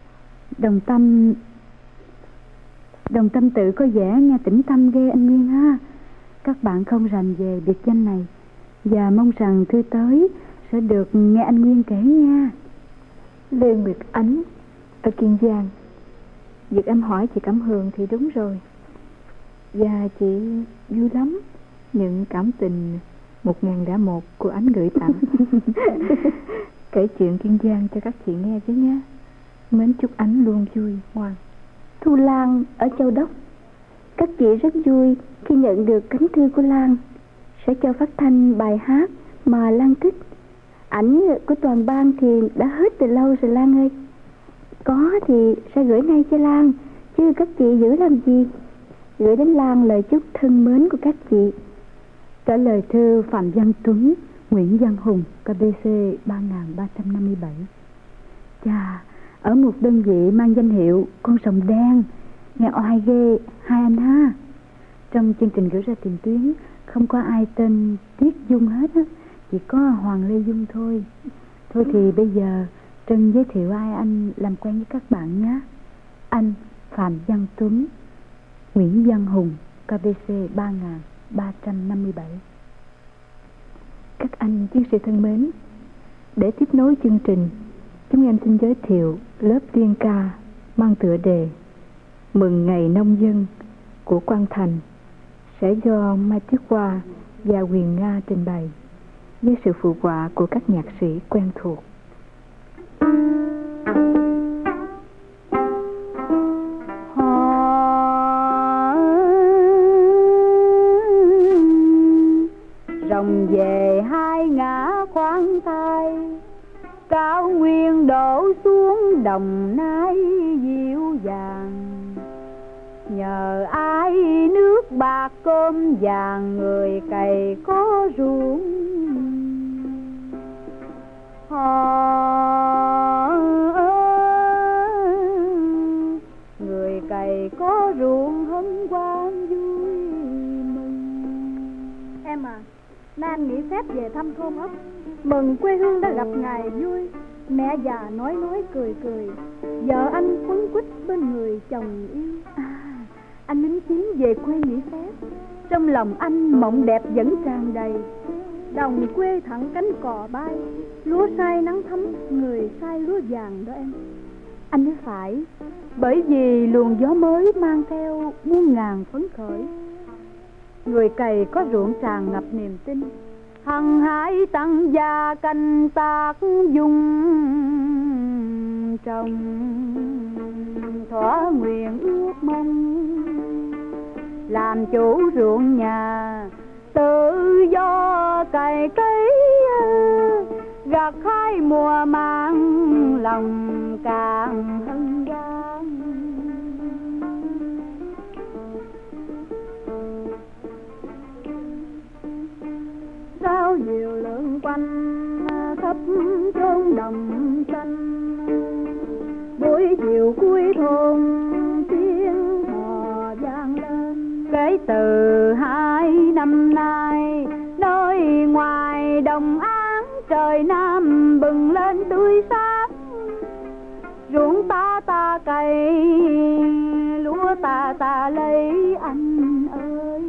Đồng tâm tự có vẻ nghe tĩnh tâm ghê anh Nguyên ha. Các bạn không rành về biệt danh này, và mong rằng thư tới sẽ được nghe anh Nguyên kể nha. Lê Nguyệt Ánh ở Kiên Giang. Việc em hỏi chị Cẩm Hường thì đúng rồi, và chị vui lắm những cảm tình 1001 của Ánh gửi tặng. Kể chuyện Kiên Giang cho các chị nghe chứ nhé. Mến chúc Ánh luôn vui ngoan. Thu Lan ở Châu Đốc. Các chị rất vui khi nhận được cánh thư của Lan, sẽ cho phát thanh bài hát mà Lan thích. Ảnh của toàn ban thì đã hết từ lâu rồi Lan ơi. Có thì sẽ gửi ngay cho Lan, chứ các chị giữ làm gì. Gửi đến Lan lời chúc thân mến của các chị. Trả lời thư Phạm Văn Tuấn, Nguyễn Văn Hùng, KBC 3357. Chà, ở một đơn vị mang danh hiệu Con Sồng Đen, nghe oai ghê hai anh ha. Trong chương trình gửi ra tiền tuyến không có ai tên Tiết Dung hết á, chỉ có Hoàng Lê Dung thôi. Thôi thì bây giờ Trân giới thiệu ai anh làm quen với các bạn nhé. Anh Phạm Văn Tuấn, Nguyễn Văn Hùng, KBC 3357. Các anh chiến sĩ thân mến, để tiếp nối chương trình, chúng em xin giới thiệu lớp tiên ca mang tựa đề Mừng Ngày Nông Dân của Quang Thành, sẽ do Mai Tuyết Hoa và Huyền Nga trình bày với sự phụ họa của các nhạc sĩ quen thuộc. Rồng về hai ngã khoan thai, cao nguyên đổ xuống Đồng Nai dịu dàng. Nhờ ai nước bạc cơm vàng, người cày có ruộng. Người cày có ruộng hân hoan vui mừng. Em à, nay anh nghỉ phép về thăm thôn ấp, mừng quê hương đã gặp ngày vui. Mẹ già nói cười cười, vợ anh quấn quýt bên người chồng yêu. Anh lính chiến về quê nghỉ phép, trong lòng anh mộng đẹp vẫn tràn đầy. Đồng quê thẳng cánh cò bay, lúa sai nắng thấm, người sai lúa vàng đó em. Anh nói phải, bởi vì luồng gió mới mang theo muôn ngàn phấn khởi. Người cày có ruộng tràn ngập niềm tin, hăng hái tăng gia canh tác dung trồng, thỏa nguyện ước mong làm chủ ruộng nhà, tự do cày cấy gặt hái mùa mang, lòng càng hân hoan. Sao nhiều lượng quanh khắp chốn đồng xanh, buổi chiều cuối thôn tiếng hò vang lên. Kể từ 2 năm nay, nơi ngoài Đồng An trời Nam bừng lên tươi sáng. Ruộng ta cày, lúa ta lấy anh ơi.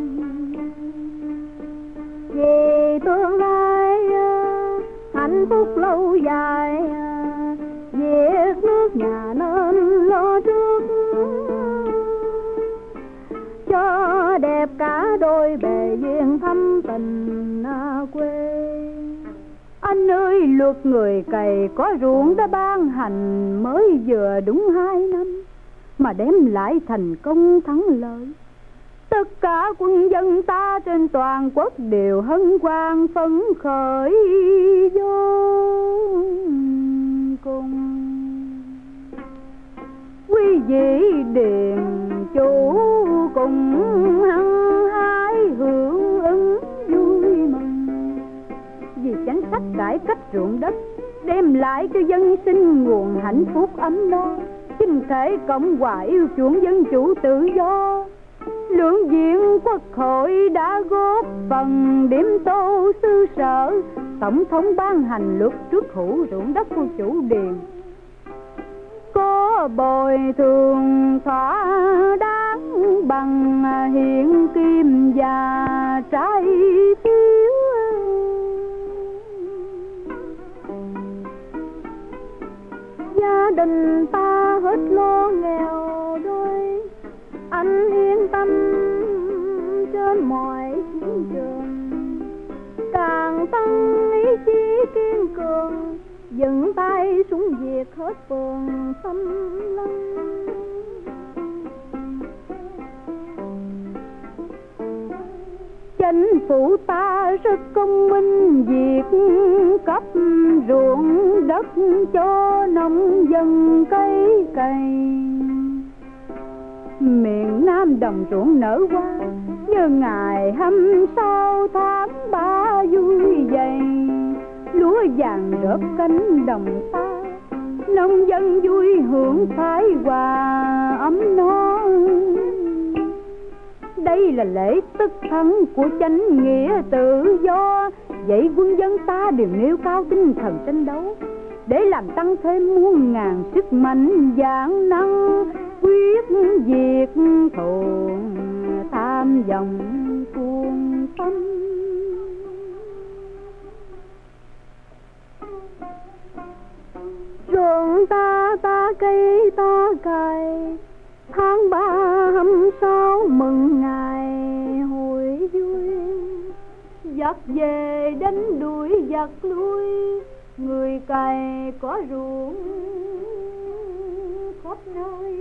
Vì tương lai hạnh phúc lâu dài, việc nước nhà nên lo trước, cho đẹp cả đôi bề duyên thắm tình quê. Anh ơi luật người cày có ruộng đã ban hành mới vừa đúng 2 năm mà đem lại thành công thắng lợi. Tất cả quân dân ta trên toàn quốc đều hân hoan phấn khởi vô cùng. Quý vị điền chủ cùng hăng hái hưởng ứng vui mừng, vì chính sách cải cách ruộng đất đem lại cho dân sinh nguồn hạnh phúc ấm no. Chính thể Cộng hòa yêu chuộng dân chủ tự do, Lưỡng viện Quốc hội đã góp phần điểm tô sư sở. Tổng thống ban hành luật trước hữu ruộng đất của chủ điền, có bồi thường thỏa đáng bằng hiện kim và trái phiếu. Gia đình ta hết lo nghèo đôi, anh yên tâm trên mọi chiến trường, càng tăng ý chí kiên cường, dừng tay xuống việc hết vườn xâm lăng. Chính phủ ta rất công minh việc cấp ruộng đất cho nông dân cấy cày. Miền Nam đồng ruộng nở hoa như ngày 26 tháng 3 vui vầy. Lúa vàng rợp cánh đồng ta, nông dân vui hưởng thái hòa ấm no. Đây là lễ tất thắng của chánh nghĩa tự do, vậy quân dân ta đều nêu cao tinh thần tranh đấu để làm tăng thêm muôn ngàn sức mạnh vạn năng, quyết diệt thù tham vọng cuồng tâm. Ruộng ta cây ta cày, tháng 3 26 mừng ngày hồi vui. Giặc về đánh đuổi giặc lui, người cày có ruộng khắp nơi.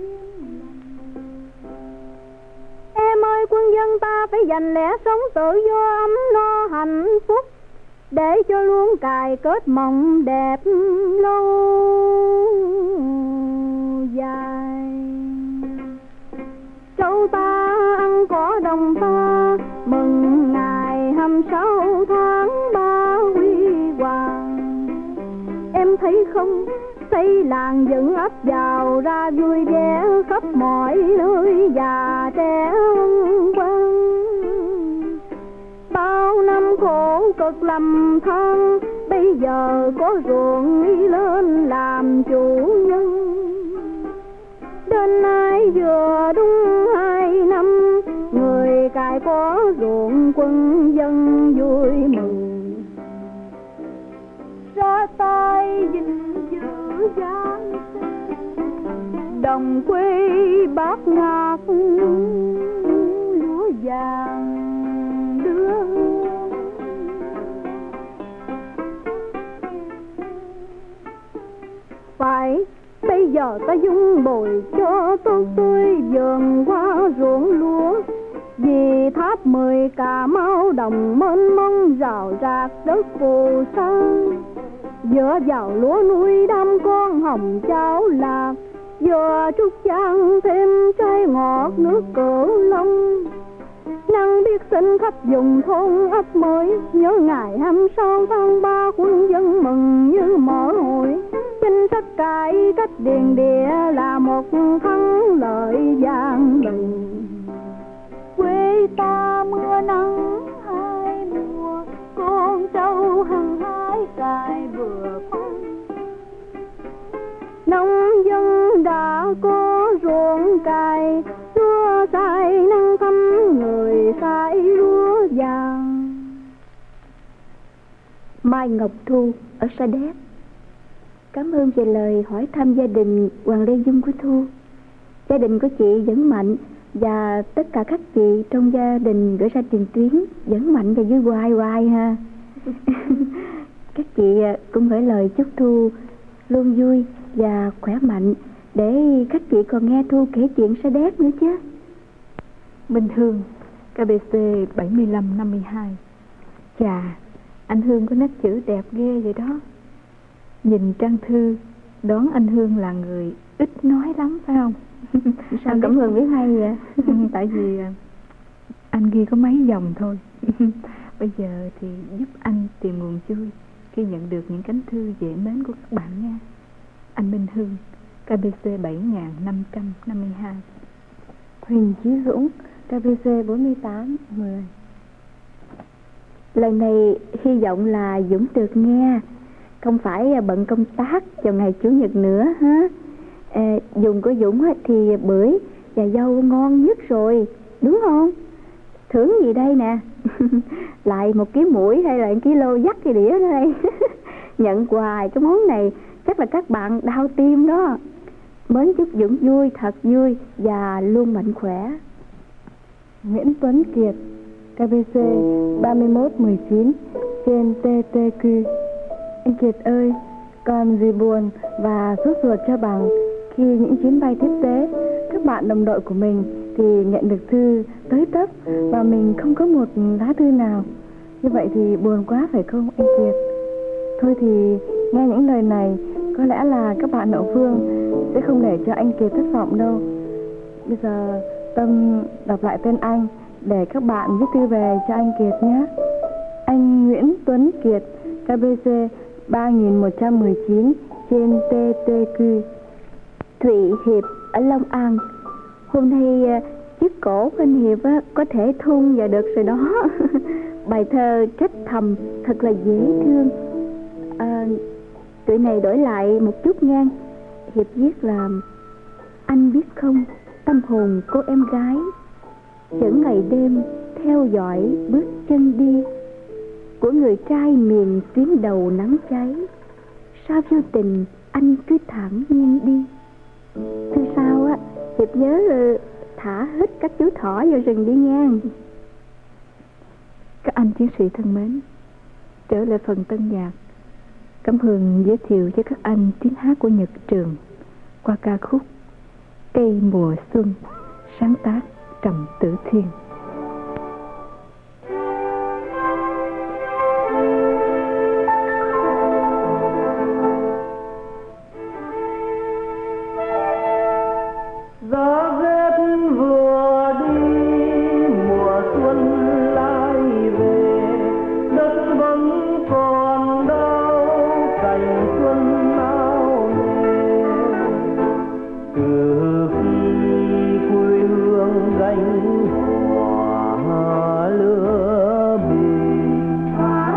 Em ơi quân dân ta phải dành lẽ sống tự do ấm no hạnh phúc, để cho luôn cài kết mộng đẹp lâu dài. Trâu ta ăn cỏ đồng ta, mừng ngày 26 tháng 3 huy hoàng. Em thấy không, xây làng dựng ấp giàu ra vui vẻ khắp mọi nơi, già trẻ hân hoan. Bao năm khổ cực lầm than, bây giờ có ruộng đi lên làm chủ nhân. Đến nay vừa đúng 2 năm, người cài có ruộng quân dân vui mừng. Ra tay gìn giữ giang sơn, đồng quê bát ngát lúa vàng đưa. Phải bây giờ ta dung bồi cho tốt tươi vườn hoa ruộng lúa, vì tháp 10 Cà Mau đồng mênh mông rào rạc đất phù sa. Dựa vào lúa nuôi đám con hồng cháo lạc, vừa trúc giang thêm trái ngọt nước Cửu Long. Năng biết sinh khắp vùng thôn ấp mới, nhớ ngày 26 tháng 3 quân dân mừng như mở hội. Chính sách cải cách điền địa là một thắng lợi vang lừng. Quê ta mưa nắng hai mùa, con trâu hăng hái cài bừa khoan. Nông dân đã có ruộng cày, lúa xài nắng thấm người xài lúa vàng. Mai Ngọc Thu ở Sa Đéc. Cảm ơn về lời hỏi thăm gia đình Hoàng Lê Dung của Thu. Gia đình của chị vẫn mạnh, và tất cả các chị trong gia đình gửi ra tiền tuyến vẫn mạnh và vui hoài hoài ha. các chị cũng gửi lời chúc Thu luôn vui và khỏe mạnh, để các chị còn nghe Thu kể chuyện Sa Đéc nữa chứ. Minh Hương, KBC 7552. Chà, anh Hương có nét chữ đẹp ghê vậy đó. Nhìn trang thư, đoán anh Hương là người ít nói lắm phải không? Sao Cẩm Hương biết hay vậy? Tại vì anh ghi có mấy dòng thôi. Bây giờ thì giúp anh tìm nguồn vui khi nhận được những cánh thư dễ mến của các bạn nha. Anh Minh Hương, KBC 7552. Huỳnh Chí Dũng, KBC 4810. Lần này hy vọng là Dũng được nghe, không phải bận công tác vào ngày Chủ nhật nữa ha. Dùng của Dũng thì bưởi và dâu ngon nhất rồi, đúng không? Thưởng gì đây nè? Lại 1 ký muỗi hay là 1 kg dắt cái đĩa đây. Nhận hoài cái món này chắc là các bạn đau tim đó. Mến chúc Dũng vui, thật vui và luôn mạnh khỏe. Nguyễn Tuấn Kiệt, KBC 3119 trên TTQ. Anh Kiệt ơi, còn gì buồn và sốt ruột cho bằng khi những chuyến bay tiếp tế, các bạn đồng đội của mình thì nhận được thư tới tấp và mình không có một lá thư nào. Như vậy thì buồn quá phải không anh Kiệt? Thôi thì nghe những lời này, có lẽ là các bạn hậu phương sẽ không để cho anh Kiệt thất vọng đâu. Bây giờ Tâm đọc lại tên anh để các bạn viết thư về cho anh Kiệt nhé. Anh Nguyễn Tuấn Kiệt, KBC 3119 trên TTQ. Thụy Hiệp ở Long An. Hôm nay chiếc cổ của anh Hiệp có thể thun vào được rồi đó. Bài thơ trách thầm thật là dễ thương. Tụi này đổi lại một chút ngang. Hiệp viết là: anh biết không, tâm hồn cô em gái vẫn ngày đêm theo dõi bước chân đi của người trai miền tuyến đầu nắng cháy. Sao vô tình anh cứ thản nhiên đi. Thứ sau Hiệp nhớ thả hết các chú thỏ vào rừng đi ngang. Các anh chiến sĩ thân mến, trở lại phần tân nhạc, Cẩm Hương giới thiệu với các anh tiếng hát của Nhật Trường qua ca khúc Cây Mùa Xuân, sáng tác Trầm Tử Thiên. Gió rét vừa đi, mùa xuân lại về, đất vẫn còn đâu cảnh xuân nao nề. Từ khi quê hương gánh hoa lửa bình,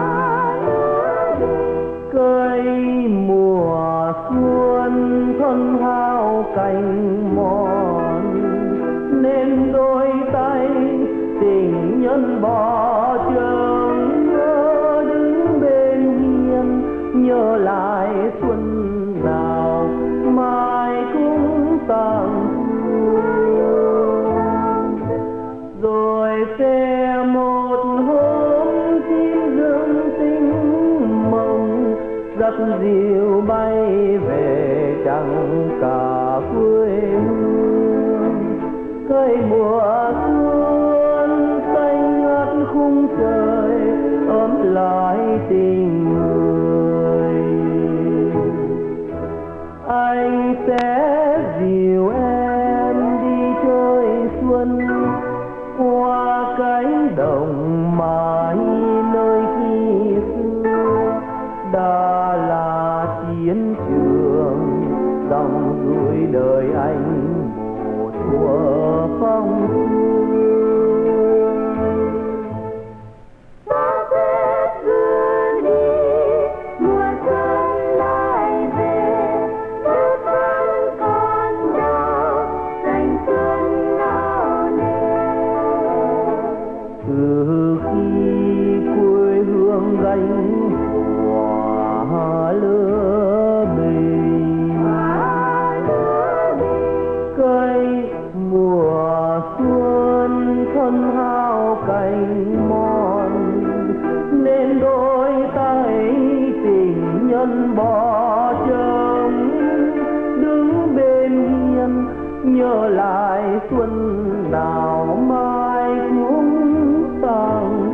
cây mùa xuân thân hao cành mòn, nên đôi tay tình nhân bỏ chồng nhớ đứng bên hiên, nhớ lại xuân nào mai cũng tặng rồi sẽ một hôm chim dương tinh mộng rất dịu bay về chẳng cả quê hương. Cây mùa xuân xanh ngát khung trời ấm lại tình người. Anh sẽ dìu em đi chơi xuân qua cánh đồng mãi nơi khi xưa đã là chiến trường, dòng dõi đời anh một thuở phong hoa lửa bình. Cây mùa xuân nhớ lại xuân nào mai cũng tàn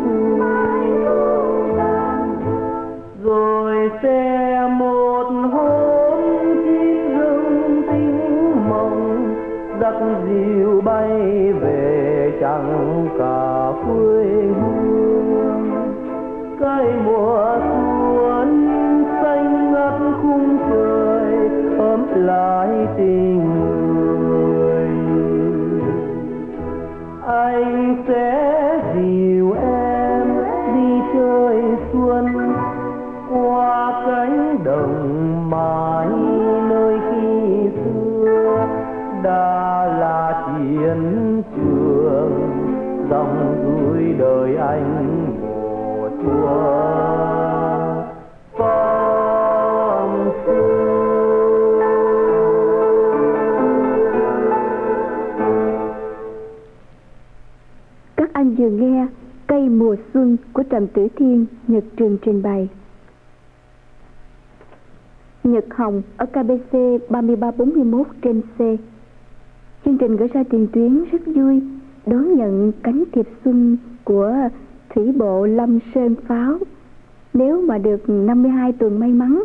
rồi sẽ một hôm chim rừng tiếng mộng dắt dịu bay về chẳng cả quê hương. Cây mùa xuân xanh ngắt khung trời ấm lại tình người. Anh sẽ dìu em đi chơi xuân qua cánh đồng mãi nơi khi xưa đã là chiến trường, dòng núi đời anh mùa xuân phong sương. Các anh vừa nghe Cây mùa xuân của Trầm Tử Thiên, Nhật Trường trình bày. Nhật Hồng ở KBC 3341 trên C. Chương trình gửi ra tiền tuyến rất vui đón nhận cánh thiệp xuân của thủy bộ Lâm Sơn Pháo. Nếu mà được 52 tuần may mắn,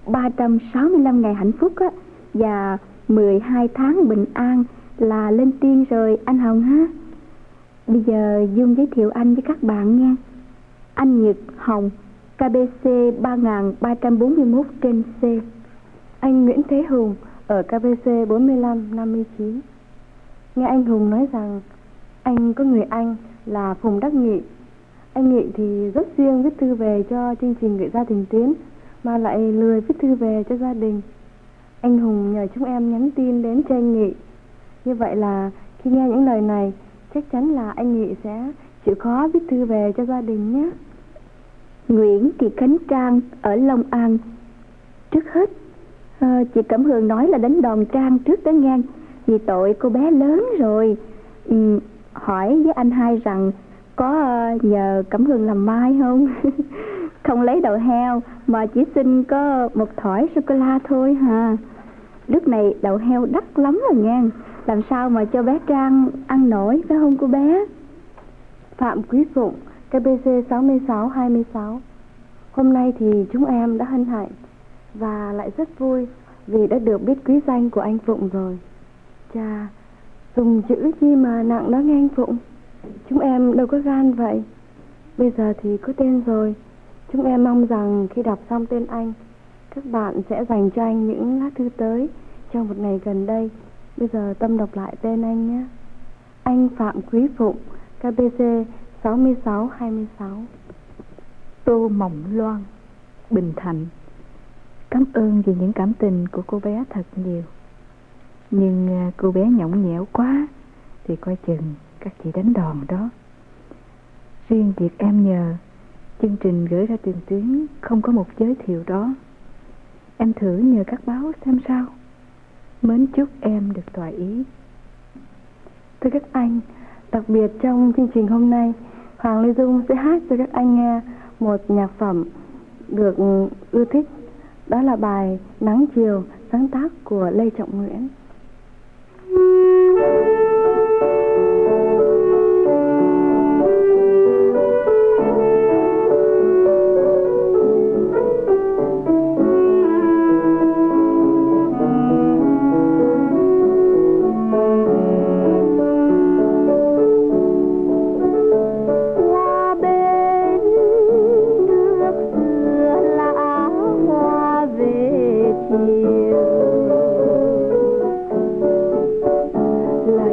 365 ngày hạnh phúc á, và 12 tháng bình an là lên tiên rồi anh Hồng ha. Bây giờ Dung giới thiệu anh với các bạn nha. Anh Nhật Hồng, KBC 3341 trên C. Anh Nguyễn Thế Hùng ở KBC 4559. Nghe anh Hùng nói rằng anh có người anh là Phùng Đắc Nghị. Anh Nghị thì rất siêng viết thư về cho chương trình gửi ra tiền tuyến, mà lại lười viết thư về cho gia đình. Anh Hùng nhờ chúng em nhắn tin đến cho anh Nghị. Như vậy là khi nghe những lời này, chắc chắn là anh Nghị sẽ chịu khó viết thư về cho gia đình nhé. Nguyễn Thị Khánh Trang ở Long An. Trước hết chị Cẩm Hường nói là đánh đòn Trang trước đó ngang, vì tội cô bé lớn rồi. Hỏi với anh hai rằng có nhờ Cẩm Hường làm mai không? Không lấy đầu heo mà chỉ xin có một thỏi sô-cô-la thôi hà. Lúc này đầu heo đắt lắm rồi nha, làm sao mà cho bé Trang ăn nổi, phải không cô bé? Phạm Quý Phụng, KBC 6626. Hôm nay thì chúng em đã hân hạnh và lại rất vui vì đã được biết quý danh của anh Phụng rồi. Chà, dùng chữ chi mà nặng đó nghe anh Phụng. Chúng em đâu có gan vậy. Bây giờ thì có tên rồi. Chúng em mong rằng khi đọc xong tên anh, các bạn sẽ dành cho anh những lá thư tới trong một ngày gần đây. Bây giờ Tâm đọc lại tên anh nhé. Anh Phạm Quý Phụng, KBC 6626. Tô Mộng Loan, Bình Thạnh. Cảm ơn vì những cảm tình của cô bé thật nhiều. Nhưng cô bé nhõng nhẽo quá thì coi chừng các chị đánh đòn đó. Riêng việc em nhờ, chương trình gửi ra tiền tuyến không có một giới thiệu đó. Em thử nhờ các báo xem sao. Mến chúc em được thỏa ý. Thưa các anh, đặc biệt trong chương trình hôm nay, Hoàng Lê Dung sẽ hát cho các anh nghe một nhạc phẩm được ưa thích. Đó là bài Nắng Chiều, sáng tác của Lê Trọng Nguyễn. Là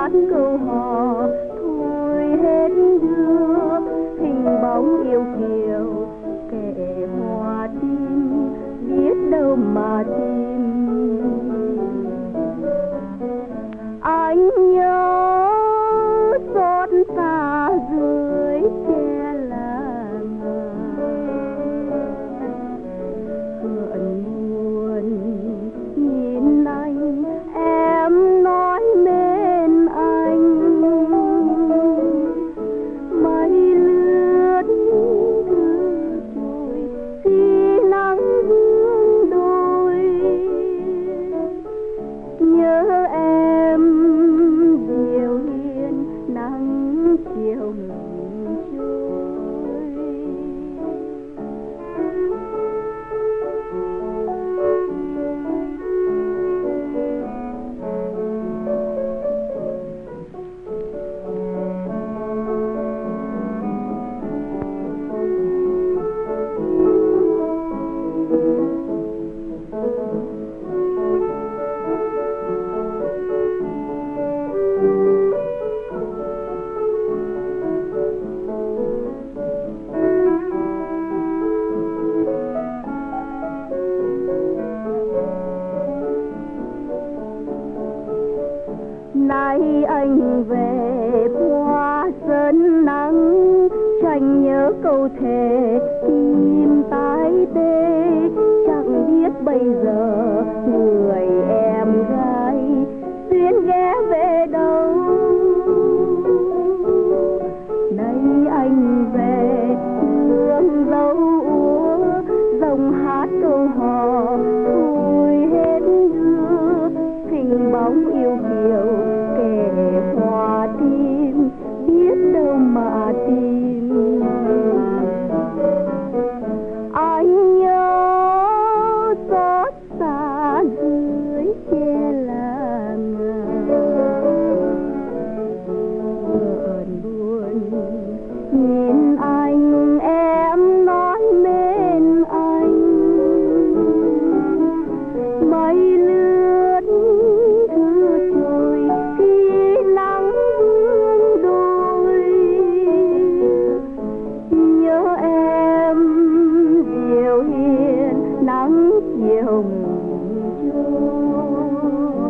hát câu hò thôi hết đưa hình bóng yêu kiều kẻ hòa tim biết đâu mà tìm. Anh nhớ xót xa dưới che lá ngà hờn buồn nhìn anh em nói bên anh mây lướt thư trôi khi nắng vương đôi nhớ em diệu hiền nắng chiều ngừng trôi. Nay anh về qua sân nắng tranh nhớ câu thề tim tái tê chẳng biết bây giờ người em gái xuyên ghé về đâu. Nay anh về đường dấu úa dòng hát câu hò thôi hết đưa hình bóng yêu kiều kẻ hòa tim biết đâu mà tìm. Anh nhớ xót xa dưới che lá ngà buồn buồn nhìn anh em nói bên anh mây lướt thư trôi khi nắng vương đôi nhớ em diệu hiền nắng chiều ngừng trôi.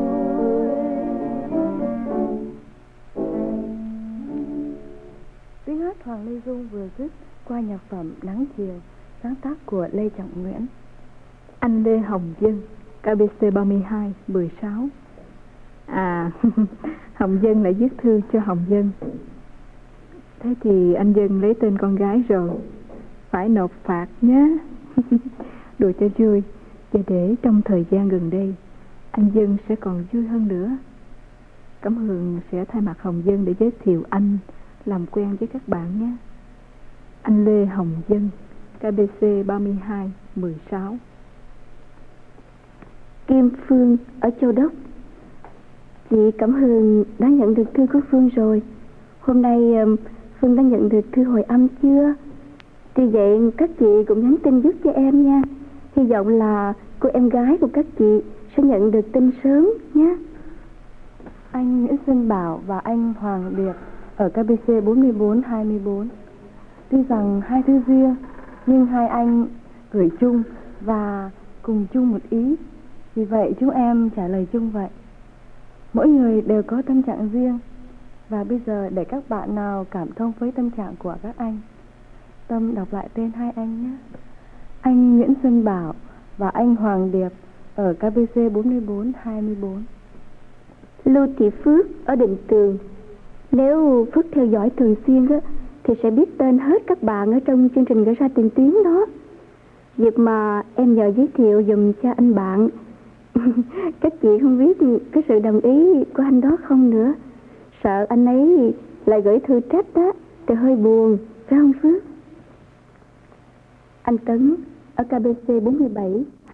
Tiếng hát Hoàng Lê Dung vừa dứt qua nhạc phẩm Nắng Chiều, sáng tác của Lê Trọng Nguyễn. Anh Lê Hồng Dân, KBC 32, 16. Hồng Dân lại viết thư cho Hồng Dân. Thế thì anh Dân lấy tên con gái rồi, phải nộp phạt nhé. Đùa cho vui, và để trong thời gian gần đây anh Dân sẽ còn vui hơn nữa. Cẩm Hường sẽ thay mặt Hồng Dân để giới thiệu anh, làm quen với các bạn nhé. Anh Lê Hồng Dân, KBC 32, 16. Kim Phương ở Châu Đốc. Chị Cẩm Hường đã nhận được thư của Phương rồi. Hôm nay Phương đã nhận được thư hồi âm chưa? Tuy vậy các chị cũng nhắn tin giúp cho em nha. Hy vọng là cô em gái của các chị sẽ nhận được tin sớm nhé. Anh Nguyễn Xuân Bảo và anh Hoàng Điệp ở KBC 4424. Tuy rằng hai thư riêng nhưng hai anh gửi chung và cùng chung một ý, vì vậy chúng em trả lời chung vậy. Mỗi người đều có tâm trạng riêng, và bây giờ để các bạn nào cảm thông với tâm trạng của các anh. Tâm đọc lại tên hai anh nhé. Anh Nguyễn Xuân Bảo và anh Hoàng Điệp ở KBC 4424. Lưu Thị Phước ở Định Tường. Nếu Phước theo dõi thường xuyên á, thì sẽ biết tên hết các bạn ở trong chương trình Gửi Ra Tiền Tuyến đó. Việc mà em nhờ giới thiệu dùm cho anh bạn. Các chị không biết cái sự đồng ý của anh đó không nữa. Sợ anh ấy lại gửi thư trách đó, thì hơi buồn, phải không Phước? Anh Tấn ở KBC 47